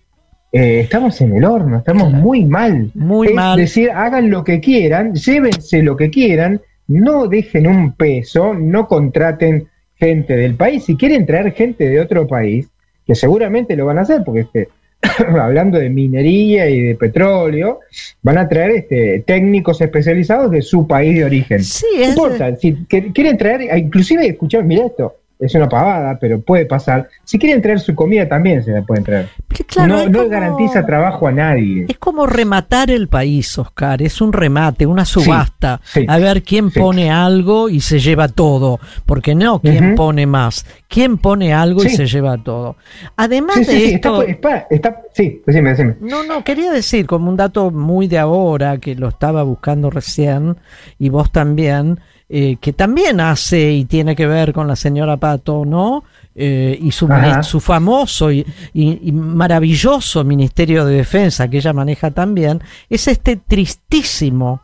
eh, estamos en el horno, estamos claro. muy mal. Muy es mal. decir, hagan lo que quieran, llévense lo que quieran, no dejen un peso, no contraten gente del país. Si quieren traer gente de otro país, que seguramente lo van a hacer, porque este, hablando de minería y de petróleo, van a traer este, técnicos especializados de su país de origen. Sí, no importa, si que, quieren traer, inclusive, escuchar, mira esto, es una pavada, pero puede pasar. Si quieren traer su comida, también se la pueden traer. Claro, no no como, garantiza trabajo a nadie. Es como rematar el país, Oscar. Es un remate, una subasta. Sí, sí, a ver quién sí. pone algo y se lleva todo. Porque no, quién uh-huh. pone más. Quién pone algo sí. y se lleva todo. Además sí, de sí, sí, esto... Está, está, está, sí, decime, decime. No, no, quería decir, como un dato muy de ahora, que lo estaba buscando recién, y vos también... Eh, que también hace y tiene que ver con la señora Pato, ¿no? Eh, y su, su famoso y, y, y maravilloso Ministerio de Defensa que ella maneja también, es este tristísimo,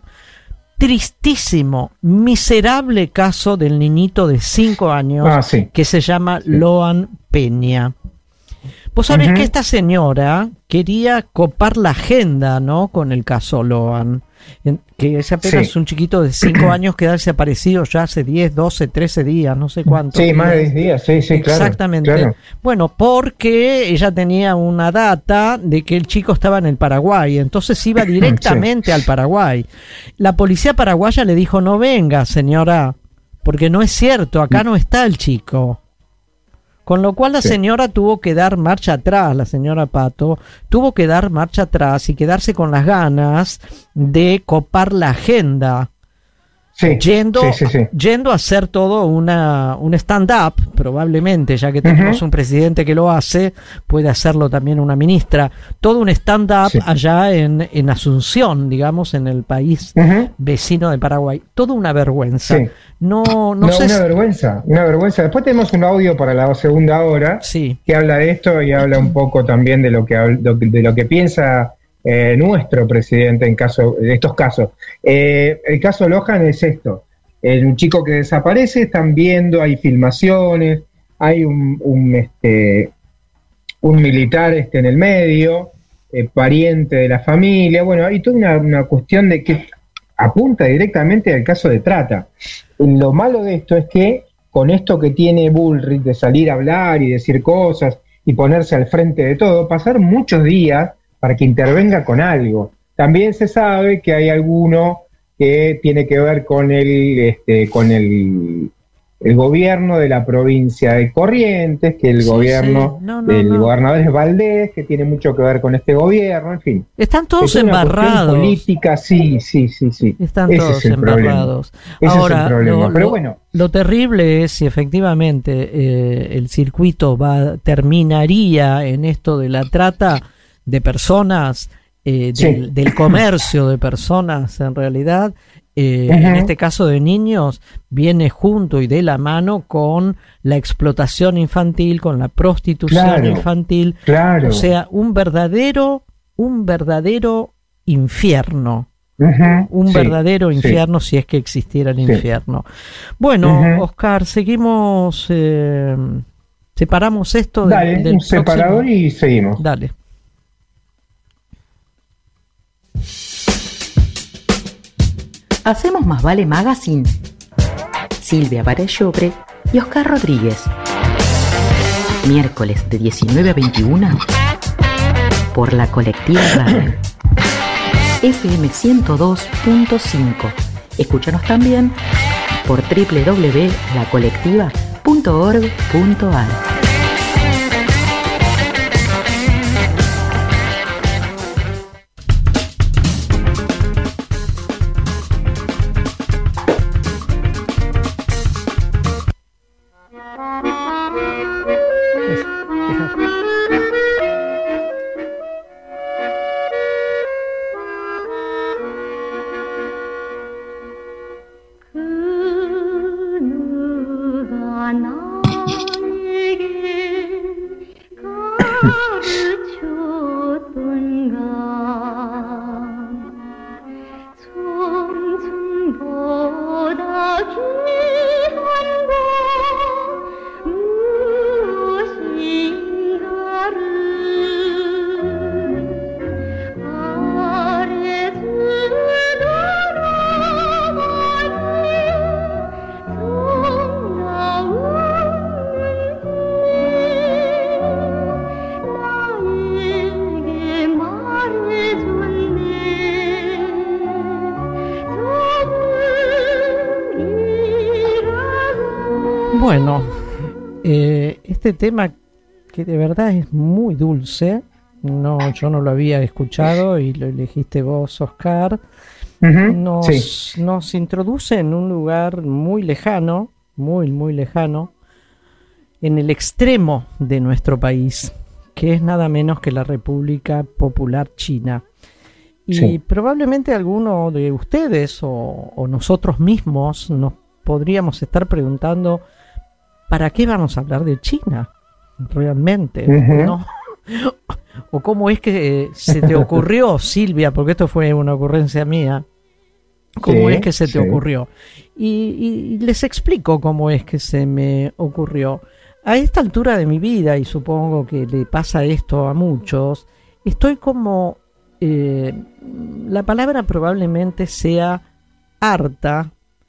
tristísimo, miserable caso del niñito de cinco años ah, sí. que se llama sí. Loan Peña. Vos sabés uh-huh. que esta señora quería copar la agenda, ¿no? Con el caso Loan. Que es apenas sí. un chiquito de cinco años que ha desaparecido ya hace diez, doce, trece días, no sé cuánto. Sí, días. más de diez días, sí, sí, claro. Exactamente. Claro. Bueno, porque ella tenía una data de que el chico estaba en el Paraguay, entonces iba directamente sí. al Paraguay. La policía paraguaya le dijo, no venga, señora, porque no es cierto, acá no está el chico. Con lo cual la sí. señora tuvo que dar marcha atrás, la señora Pato, tuvo que dar marcha atrás y quedarse con las ganas de copar la agenda. Sí, yendo, sí, sí, sí. yendo a hacer todo una un stand-up, probablemente, ya que tenemos uh-huh. un presidente que lo hace, puede hacerlo también una ministra, todo un stand-up sí. allá en, en Asunción, digamos, en el país uh-huh. vecino de Paraguay. Todo una vergüenza. Sí. No, no, no sé una si... vergüenza, una vergüenza. Después tenemos un audio para la segunda hora sí. que habla de esto y habla un poco también de lo que de lo que piensa Eh, nuestro presidente en caso de estos casos. Eh, el caso Lohan es esto: el, un chico que desaparece, están viendo, hay filmaciones, hay un, un este un militar este en el medio, eh, pariente de la familia, bueno, hay toda una, una cuestión de que apunta directamente al caso de trata. Lo malo de esto es que con esto que tiene Bullrich de salir a hablar y decir cosas y ponerse al frente de todo, pasar muchos días para que intervenga con algo. También se sabe que hay alguno que tiene que ver con el, este, con el, el gobierno de la provincia de Corrientes, que el sí, gobierno sí. No, no, del no. gobernador es Valdés, que tiene mucho que ver con este gobierno, en fin. Están todos embarrados. Política, sí, sí, sí, sí. Están Ese todos es el embarrados. Problema. Ese Ahora, es el problema. Lo, Pero lo, bueno. Lo terrible es si efectivamente eh, el circuito va terminaría en esto de la trata de personas, eh, sí. del, del comercio de personas en realidad. Eh, uh-huh. En este caso de niños, viene junto y de la mano con la explotación infantil, con la prostitución claro, infantil, claro. O sea, un verdadero, un verdadero infierno, uh-huh. un sí, verdadero infierno sí. si es que existiera el sí. infierno. Bueno, uh-huh. Oscar, seguimos, eh, separamos esto de, Dale, del un separador próximo. Y seguimos. Dale. Hacemos Más Vale Magazine. Silvia Varellobre y Oscar Rodríguez. Miércoles de diecinueve a veintiuna por la Colectiva Radio. F M ciento dos punto cinco. Escúchanos también por doble u doble u doble u punto la colectiva punto org punto a r. Bueno, eh, este tema que de verdad es muy dulce, no, yo no lo había escuchado y lo elegiste vos, Oscar, uh-huh, nos, sí. nos introduce en un lugar muy lejano, muy, muy lejano, en el extremo de nuestro país, que es nada menos que la República Popular China. Y sí. probablemente alguno de ustedes o, o nosotros mismos nos podríamos estar preguntando ¿para qué vamos a hablar de China? Realmente, uh-huh. ¿no? O cómo es que se te ocurrió, Silvia, porque esto fue una ocurrencia mía, cómo sí, es que se te sí. ocurrió. Y, y les explico cómo es que se me ocurrió. A esta altura de mi vida, y supongo que le pasa esto a muchos, estoy como, eh, la palabra probablemente sea harta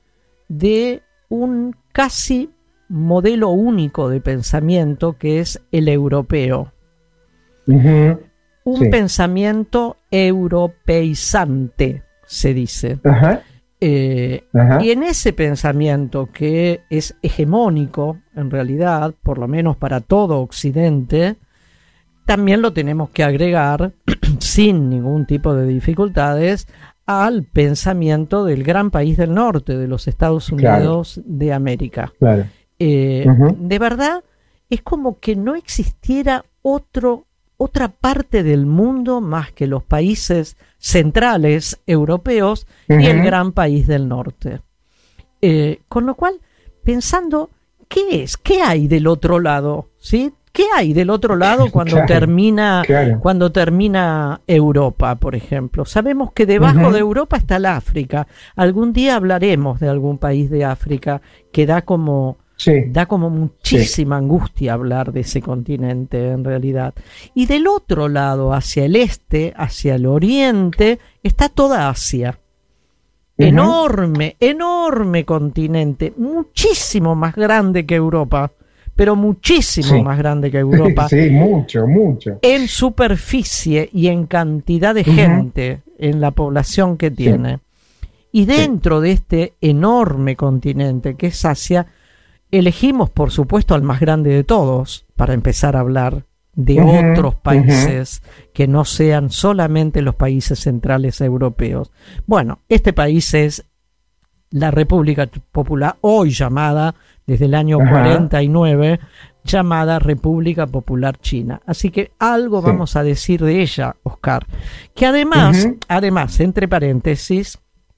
de un casi modelo único de pensamiento que es el europeo. Uh-huh. Un sí. pensamiento europeizante, se dice. Uh-huh. Eh, uh-huh. Y en ese pensamiento que es hegemónico, en realidad, por lo menos para todo Occidente, también lo tenemos que agregar, sin ningún tipo de dificultades, al pensamiento del gran país del norte, de los Estados Unidos claro. de América. Claro. Eh, uh-huh. De verdad, es como que no existiera otro, otra parte del mundo más que los países centrales europeos uh-huh. y el gran país del norte. Eh, con lo cual, pensando, ¿qué es? ¿Qué hay del otro lado? ¿Sí? ¿Qué hay del otro lado cuando claro, termina claro. cuando termina Europa, por ejemplo? Sabemos que debajo uh-huh. de Europa está el África. Algún día hablaremos de algún país de África que da como sí. da como muchísima sí. angustia hablar de ese continente en realidad. Y del otro lado, hacia el este, hacia el oriente, está toda Asia. Uh-huh. Enorme, enorme continente, muchísimo más grande que Europa. pero muchísimo Sí. más grande que Europa. Sí, mucho, mucho. En superficie y en cantidad de Ujú. gente, en la población que tiene. Y dentro de este enorme continente que es Asia, elegimos por supuesto al más grande de todos para empezar a hablar de Ujú, otros países que no sean solamente los países centrales europeos. Bueno, este país es la República Popular, hoy llamada desde el año Ajá. cuarenta y nueve, llamada República Popular China. Así que algo Sí. vamos a decir de ella, Oscar. Que además, Ujú. además, entre paréntesis,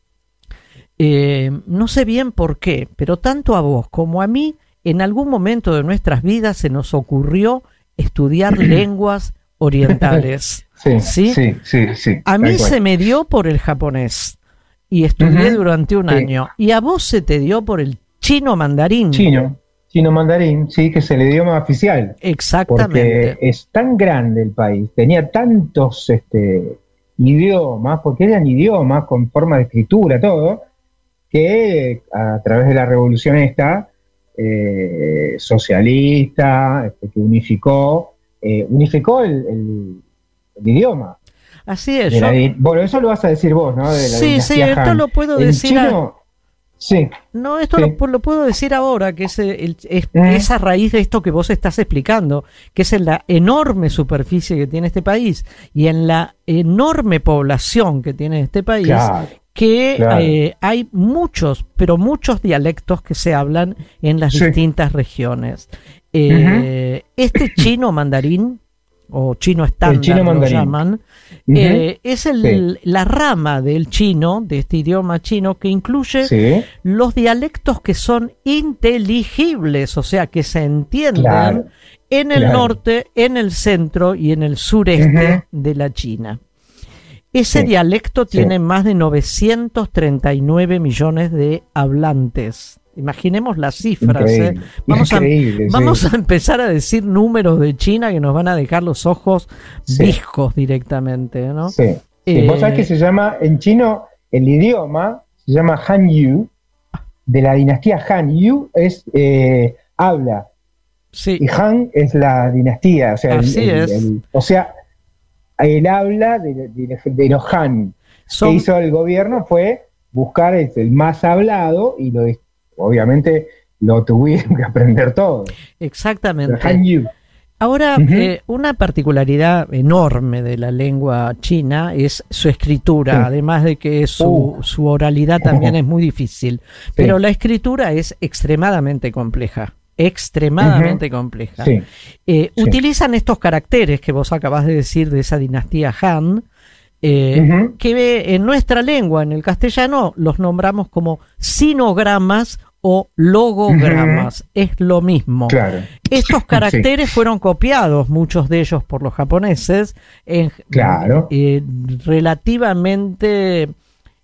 eh, no sé bien por qué, pero tanto a vos como a mí, en algún momento de nuestras vidas se nos ocurrió estudiar lenguas orientales. Sí, ¿Sí? sí, sí, sí. A tal mí cual. se me dio por el japonés y estudié Ujú. durante un Sí. año. Y a vos se te dio por el chino mandarín. Chino, chino mandarín, sí, que es el idioma oficial. Exactamente. Porque es tan grande el país, tenía tantos este, idiomas, porque eran idiomas con forma de escritura, todo, que a través de la revolución esta, eh, socialista, este, que unificó, eh, unificó el, el- el idioma. Así es. De la yo- di- bueno, eso lo vas a decir vos, ¿no? De la Sí, sí, dinastía esto Han. lo puedo En decir a- chino, sí. No, esto Sí. lo, lo puedo decir ahora, que es, el- es Mm. esa raíz de esto que vos estás explicando, que es en la enorme superficie que tiene este país y en la enorme población que tiene este país, Claro, que claro. eh, hay muchos, pero muchos dialectos que se hablan en las Sí. distintas regiones. Eh, Este chino mandarín, o chino estándar chino lo mandarín. llaman, Ujú. eh, es el, Sí. la rama del chino, de este idioma chino, que incluye Sí. los dialectos que son inteligibles, o sea, que se entienden Claro, en el claro. norte, en el centro y en el sureste Ujú. de la China. Ese Sí, dialecto sí. tiene más de novecientos treinta y nueve millones de hablantes. Imaginemos las cifras. Increíble, ¿eh? Vamos, a, increíble, sí. vamos a empezar a decir números de China que nos van a dejar los ojos Sí. viscos directamente, ¿no? Sí. Sí, Eh, vos sabés que se llama, en chino, el idioma se llama Han Yu, de la dinastía Han. Yu es eh, habla, Sí. y Han es la dinastía, o sea, el- Así el- es. el- o sea, el habla de, de- de los Han. Son- Que hizo el gobierno fue buscar el, el más hablado y lo obviamente lo tuvieron que aprender todo. Exactamente. Pero Han Yu. Ahora, Ujú. eh, una particularidad enorme de la lengua china es su escritura, Sí. además de que su, Uh. su oralidad también es muy difícil, Sí. pero la escritura es extremadamente compleja, extremadamente compleja. Sí. Eh, Sí. Utilizan estos caracteres que vos acabás de decir de esa dinastía Han, eh, Ujú. que en nuestra lengua, en el castellano, los nombramos como sinogramas o logogramas, es lo mismo. Claro. Estos Sí. caracteres fueron copiados, muchos de ellos por los japoneses, en, Claro. eh, relativamente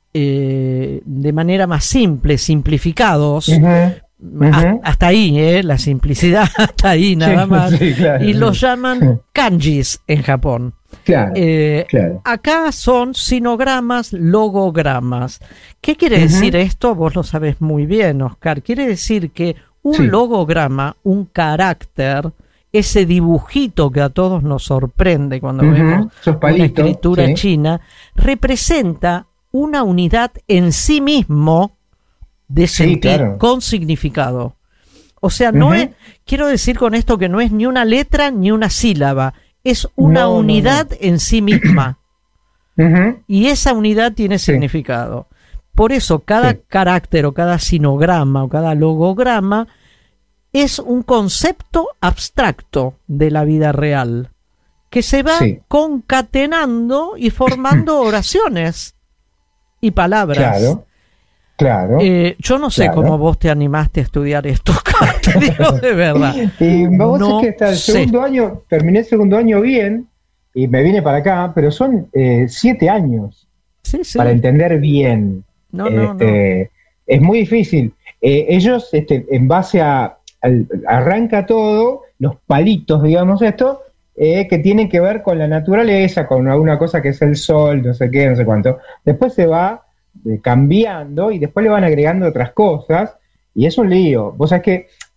eh, de manera más simple, simplificados. Ujú. Ha- Hasta ahí, eh, la simplicidad, hasta ahí nada Sí, más. sí, claro, y sí. los llaman kanjis en Japón. Claro, Eh, claro. Acá son sinogramas, logogramas. ¿Qué quiere Ujú. decir esto? Vos lo sabés muy bien, Oscar. Quiere decir que un Sí. logograma, un carácter, ese dibujito que a todos nos sorprende cuando Ujú, vemos esos una palitos, escritura sí. china, representa una unidad en sí mismo de Sí, senti- claro. con significado. O sea, no Ujú. es, quiero decir con esto que no es ni una letra ni una sílaba, es una No, no, unidad en sí misma. Ujú. Y esa unidad tiene Sí. significado. Por eso cada Sí. carácter o cada sinograma o cada logograma es un concepto abstracto de la vida real que se va Sí. concatenando y formando oraciones y palabras. Claro, claro. Eh, yo no sé Claro. cómo vos te animaste a estudiar esto, Oscar, te digo de verdad. Y vos No es que hasta el sé. segundo año, terminé el segundo año bien y me vine para acá, pero son eh, siete años Sí, sí. para entender bien. No, no, Este, Es muy difícil. Eh, ellos, este, en base a, al- arranca todo, los palitos, digamos esto, eh, que tienen que ver con la naturaleza, con alguna cosa que es el sol, no sé qué, no sé cuánto. Después se va eh, cambiando y después le van agregando otras cosas y es un lío. Vos sabés que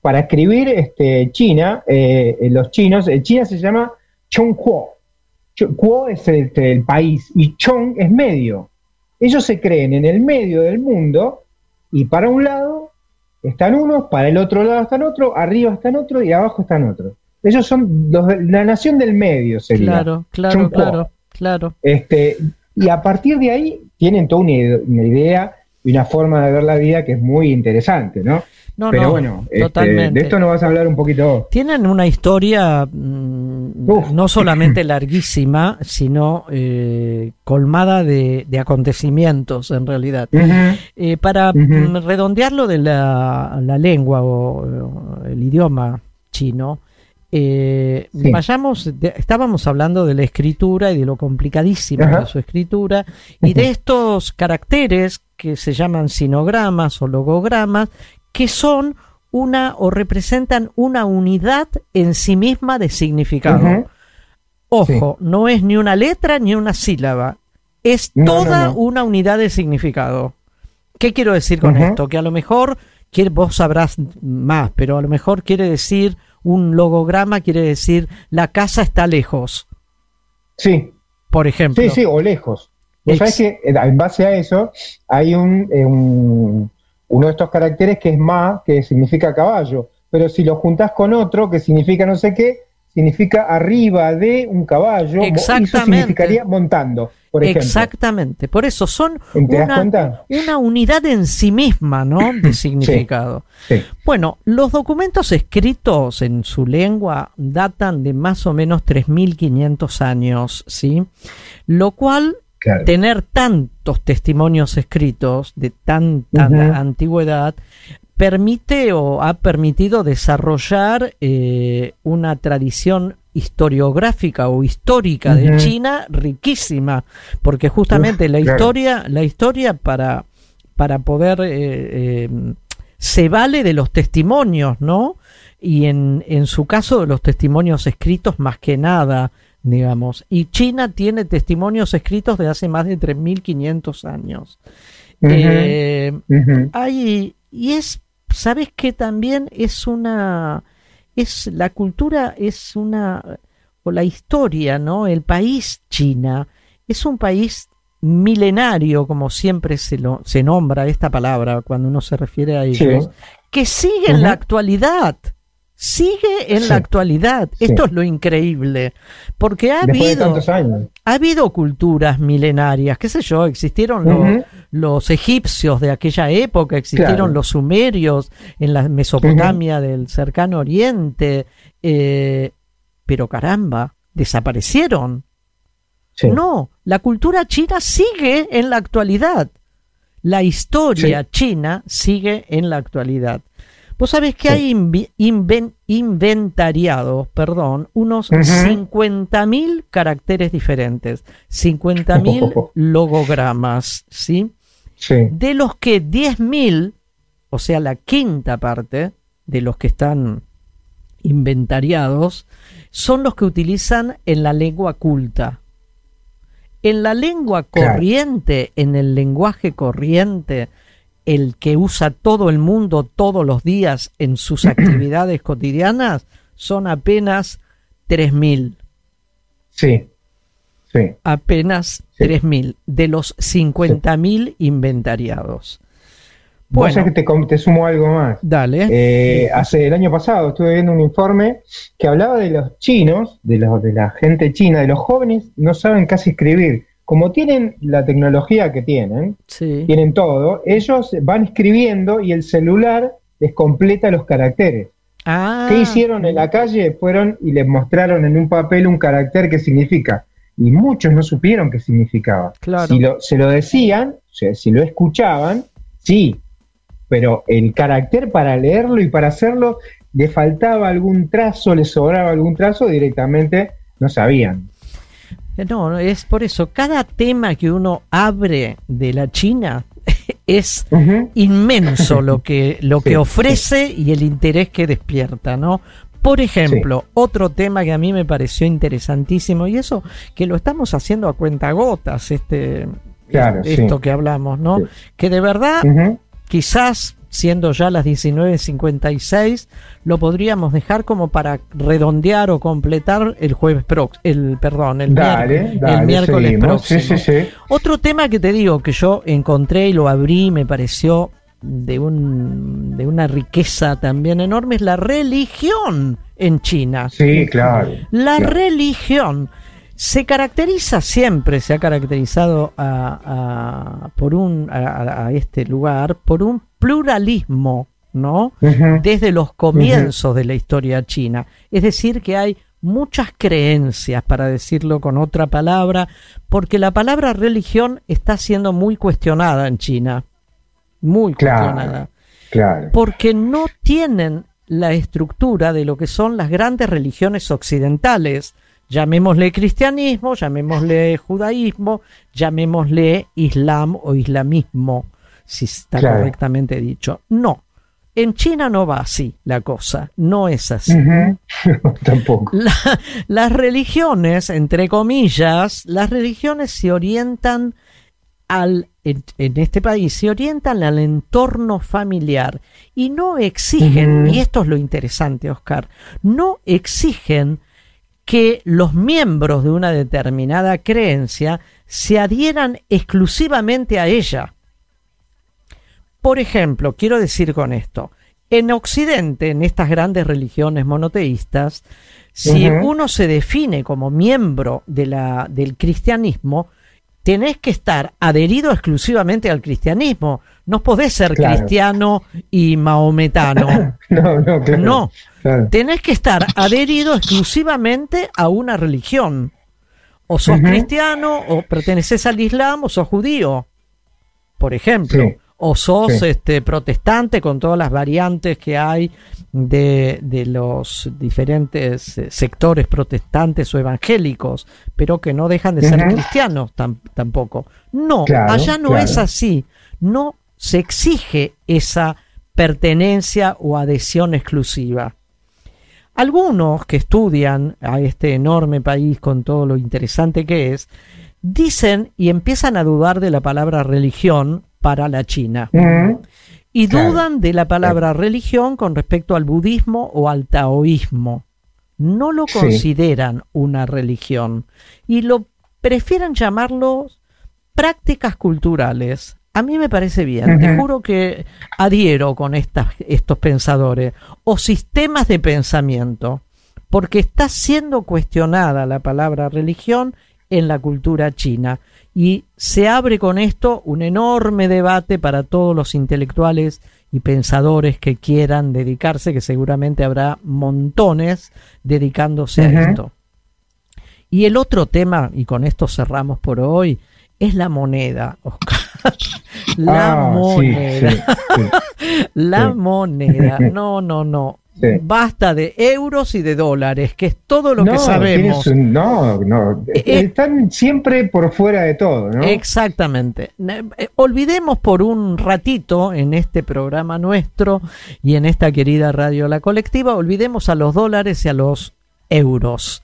para escribir este, China, eh, los chinos, en China se llama Chongguo. Guo es el, el país y Chong es medio. Ellos se creen en el medio del mundo y para un lado están unos, para el otro lado están otros, arriba están otros y abajo están otros. Ellos son los, la nación del medio, sería. Claro, claro, Chongguo. claro, claro. Este, y a partir de ahí tienen toda una, una idea y una forma de ver la vida que es muy interesante, ¿no? No, Pero no, bueno, totalmente. Este, de esto nos vas a hablar un poquito vos. Tienen una historia mmm, no solamente larguísima, sino eh, colmada de, de acontecimientos, en realidad. Uh-huh. Eh, para uh-huh. redondearlo de la, la lengua o, o el idioma chino, eh, sí. vayamos, de, estábamos hablando de la escritura y de lo complicadísima uh-huh. de su escritura y uh-huh. de estos caracteres que se llaman sinogramas o logogramas, que son una o representan una unidad en sí misma de significado. Uh-huh. Ojo, sí. no es ni una letra ni una sílaba, es no, toda no, no. una unidad de significado. ¿Qué quiero decir con uh-huh. esto? Que a lo mejor, quiere, vos sabrás más, pero a lo mejor quiere decir un logograma, quiere decir la casa está lejos. Sí. Por ejemplo. Sí, sí, o lejos. Vos sabés que en base a eso hay un... Eh, un uno de estos caracteres que es ma, que significa caballo, pero si lo juntás con otro que significa no sé qué, significa arriba de un caballo, y eso significaría montando, por ejemplo. Exactamente, por eso son ¿Te das una, cuenta? una unidad en sí misma, ¿no?, de significado. Sí, sí. Bueno, los documentos escritos en su lengua datan de más o menos tres mil quinientos años, ¿sí? Lo cual... Claro. Tener tantos testimonios escritos de tanta uh-huh. antigüedad permite o ha permitido desarrollar eh, una tradición historiográfica o histórica uh-huh. de China riquísima, porque justamente Uf, la claro. historia, la historia para, para poder eh, eh, se vale de los testimonios, ¿no? Y en, en su caso de los testimonios escritos más que nada, digamos, y China tiene testimonios escritos de hace más de tres mil quinientos años. Uh-huh. Eh, uh-huh. Hay, y es, ¿sabes qué? También es una, es la cultura, es una, o la historia, ¿no? El país China es un país milenario, como siempre se lo se nombra esta palabra cuando uno se refiere a ellos, sí. que sigue uh-huh. en la actualidad. Sigue en sí. la actualidad. Sí. Esto es lo increíble, porque ha Después habido de tantos años. ha habido culturas milenarias, qué sé yo, existieron uh-huh. los, los egipcios de aquella época, existieron claro. los sumerios en la Mesopotamia uh-huh. del cercano oriente, eh, pero caramba, desaparecieron. Sí. No, la cultura china sigue en la actualidad. La historia sí. china sigue en la actualidad. Vos sabés que sí. hay inv- inven- inventariados, perdón, unos uh-huh. cincuenta mil caracteres diferentes, cincuenta mil oh. logogramas, ¿sí? Sí. De los que diez mil, o sea, la quinta parte de los que están inventariados, son los que utilizan en la lengua culta. En la lengua corriente, claro. en el lenguaje corriente, el que usa todo el mundo todos los días en sus actividades cotidianas, son apenas tres mil. Sí, sí. Apenas sí. tres mil de los cincuenta mil sí. inventariados. Bueno, vos que te, te sumo algo más. Dale. Eh, hace el año pasado estuve viendo un informe que hablaba de los chinos, de, los, de la gente china, de los jóvenes, no saben casi escribir. Como tienen la tecnología que tienen, sí. tienen todo, ellos van escribiendo y el celular les completa los caracteres. Ah. ¿Qué hicieron en la calle? Fueron y les mostraron en un papel un carácter que significa. Y muchos no supieron qué significaba. Claro. Si lo, se lo decían, o sea, si lo escuchaban, sí, pero el carácter para leerlo y para hacerlo, le faltaba algún trazo, le sobraba algún trazo, directamente no sabían. No, es por eso, cada tema que uno abre de la China es uh-huh. inmenso lo que, lo que sí, ofrece sí. y el interés que despierta, ¿no? Por ejemplo, sí. otro tema que a mí me pareció interesantísimo, y eso que lo estamos haciendo a cuentagotas, este, claro, esto sí. que hablamos, ¿no? Sí. Que de verdad, uh-huh. quizás siendo ya las diecinueve cincuenta y seis, lo podríamos dejar como para redondear o completar el jueves próximo, el perdón, el, dale, miércoles, dale, el miércoles seguimos. próximo. Sí, sí, sí. Otro tema que te digo que yo encontré y lo abrí, me pareció de un de una riqueza también enorme, es la religión en China. Sí, claro. La claro. religión se caracteriza siempre, se ha caracterizado a, a, por un, a, a este lugar por un pluralismo, ¿no? Uh-huh. Desde los comienzos uh-huh. de la historia china. Es decir, que hay muchas creencias, para decirlo con otra palabra, porque la palabra religión está siendo muy cuestionada en China. Muy claro, cuestionada. Claro. Porque no tienen la estructura de lo que son las grandes religiones occidentales. Llamémosle cristianismo, llamémosle judaísmo, llamémosle islam o islamismo, si está claro. correctamente dicho. No, en China no va así la cosa, no es así. Uh-huh. Tampoco. La, las religiones, entre comillas, las religiones se orientan al, en, en este país, se orientan al entorno familiar y no exigen, uh-huh. y esto es lo interesante, Oscar, no exigen que los miembros de una determinada creencia se adhieran exclusivamente a ella. Por ejemplo, quiero decir con esto, en Occidente, en estas grandes religiones monoteístas, si uh-huh. uno se define como miembro de la, del cristianismo, tenés que estar adherido exclusivamente al cristianismo. No podés ser claro. cristiano y maometano. no, no, claro. No. Claro. Tenés que estar adherido exclusivamente a una religión. O sos uh-huh. cristiano, o perteneces al Islam, o sos judío, por ejemplo. Sí. O sos sí. este, protestante, con todas las variantes que hay de, de los diferentes sectores protestantes o evangélicos, pero que no dejan de ser uh-huh. cristianos tam- tampoco. No, claro, allá no claro. es así. No se exige esa pertenencia o adhesión exclusiva. Algunos que estudian a este enorme país con todo lo interesante que es, dicen y empiezan a dudar de la palabra religión para la China. Mm-hmm. Y dudan claro. de la palabra claro. religión con respecto al budismo o al taoísmo. No lo sí. consideran una religión y lo prefieren llamarlo prácticas culturales. A mí me parece bien, uh-huh. te juro que adhiero con estas, estos pensadores, o sistemas de pensamiento, porque está siendo cuestionada la palabra religión en la cultura china, y se abre con esto un enorme debate para todos los intelectuales y pensadores que quieran dedicarse, que seguramente habrá montones dedicándose uh-huh. a esto. Y el otro tema, y con esto cerramos por hoy, es la moneda, Oscar. La ah, moneda. Sí, sí, sí. La sí. moneda. No, no, no. Sí. Basta de euros y de dólares, que es todo lo no, que sabemos. Un, no, no. Eh, Están siempre por fuera de todo, ¿no? Exactamente. Eh, olvidemos por un ratito en este programa nuestro y en esta querida radio La Colectiva, olvidemos a los dólares y a los euros.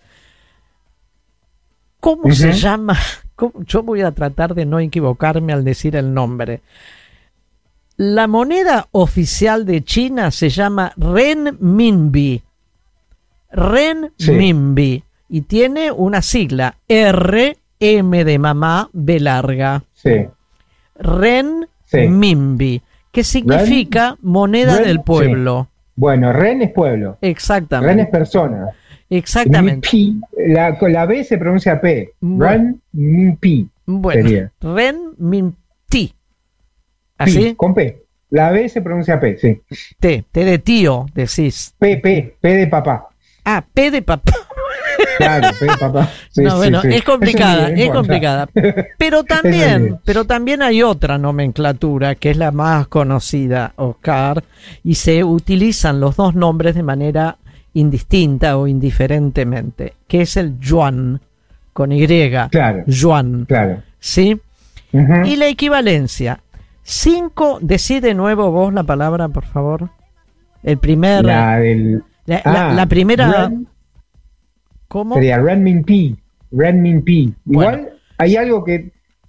¿Cómo uh-huh. se llama? Yo voy a tratar de no equivocarme al decir el nombre. La moneda oficial de China se llama renminbi. Renminbi. Sí. Y tiene una sigla. R, M de mamá, B larga. Sí. Renminbi. Sí. Que significa Ren, moneda Ren, del pueblo. Sí. Bueno, Ren es pueblo. Exactamente. Ren es persona. Exactamente. Pi, la, la B se pronuncia P. Bueno. Renminbi. Bueno, renminbi. ¿Así? Pi, con P. La B se pronuncia P, sí. T, T de tío, decís. P, P, P de papá. Ah, P de papá. Claro, P de papá. Sí, no, bueno, sí, sí. es complicada, es, es complicada. Pero también, pero también hay otra nomenclatura que es la más conocida, Oscar, y se utilizan los dos nombres de manera indistinta o indiferentemente, que es el yuan, con Y. Claro. Yuan. Claro. ¿Sí? Uh-huh. Y la equivalencia. Cinco, decí de nuevo vos la palabra, por favor. El primer. La del. La, ah, la, la primera. Ren, ¿Cómo? Sería renminbi. Renminbi. Igual bueno. Hay algo que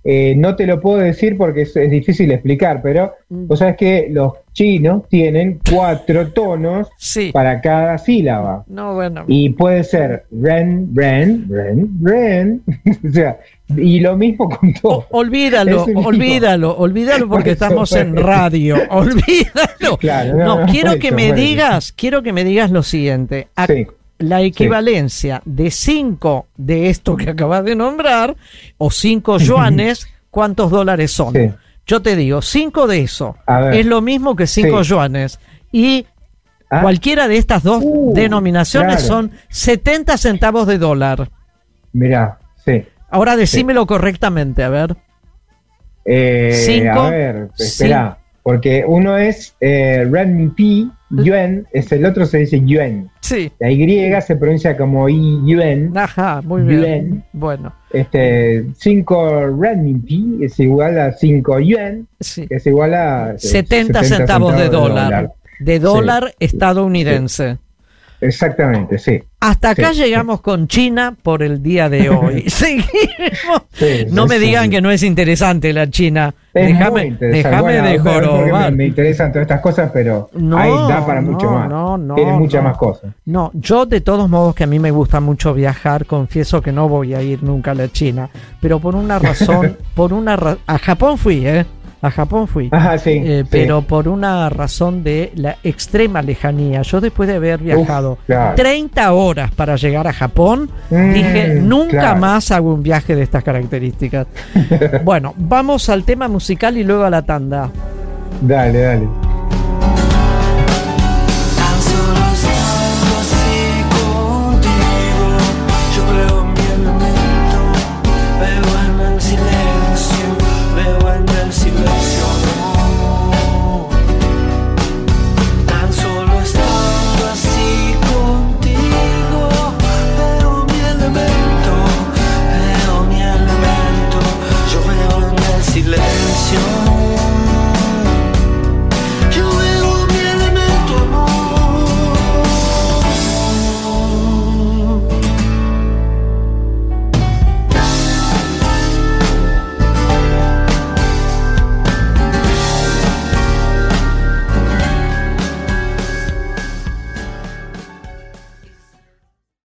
eh, no te lo puedo decir porque es, es difícil explicar, pero Mm. vos sabés que los chinos tienen cuatro tonos Sí. para cada sílaba. No, bueno. Y puede ser ren, ren, ren, ren. O sea, y lo mismo con todo. O- olvídalo, Es el mismo. olvídalo, olvídalo porque Por eso, estamos en bueno. radio. Olvídalo. Claro, No, no, quiero por que eso, me por eso. digas, quiero que me digas lo siguiente. A- Sí. La equivalencia de cinco de esto que acabas de nombrar, o cinco yuanes, ¿cuántos dólares son? Sí. Yo te digo, cinco de eso A ver. es lo mismo que cinco Sí. yuanes. Y Ah, cualquiera de estas dos Uh, denominaciones claro. son setenta centavos de dólar. mirá, sí. Ahora decímelo correctamente, a ver. Eh, Cinco, a ver, espera, porque uno es eh, renminbi, yuan, es el otro se dice yuan. Sí. La Y se pronuncia como I, yuan. Ajá, muy bien. Yuan. Bueno, Este, cinco renminbi es igual a cinco yuan, sí. que es igual a eh, setenta centavos de dólar. De dólar estadounidense. Exactamente, sí. Hasta acá Sí, llegamos con China por el día de hoy. Seguimos. Sí, No sí, me sí. digan que no es interesante la China. Es muy Déjame, interesante. déjame Bueno, de porque jorobar. Me, me interesan todas estas cosas, pero No, ahí da para mucho no, más. no, no, Tiene muchas no. más cosas. No, yo de todos modos que a mí me gusta mucho viajar, confieso que no voy a ir nunca a la China, pero por una razón, por una ra- a Japón fui, ¿eh? A Japón fui. Ajá, sí. Eh, sí. pero por una razón de la extrema lejanía. Yo después de haber viajado claro. treinta horas para llegar a Japón, Mm, dije, nunca claro. más hago un viaje de estas características. Bueno, vamos al tema musical y luego a la tanda. Dale, dale.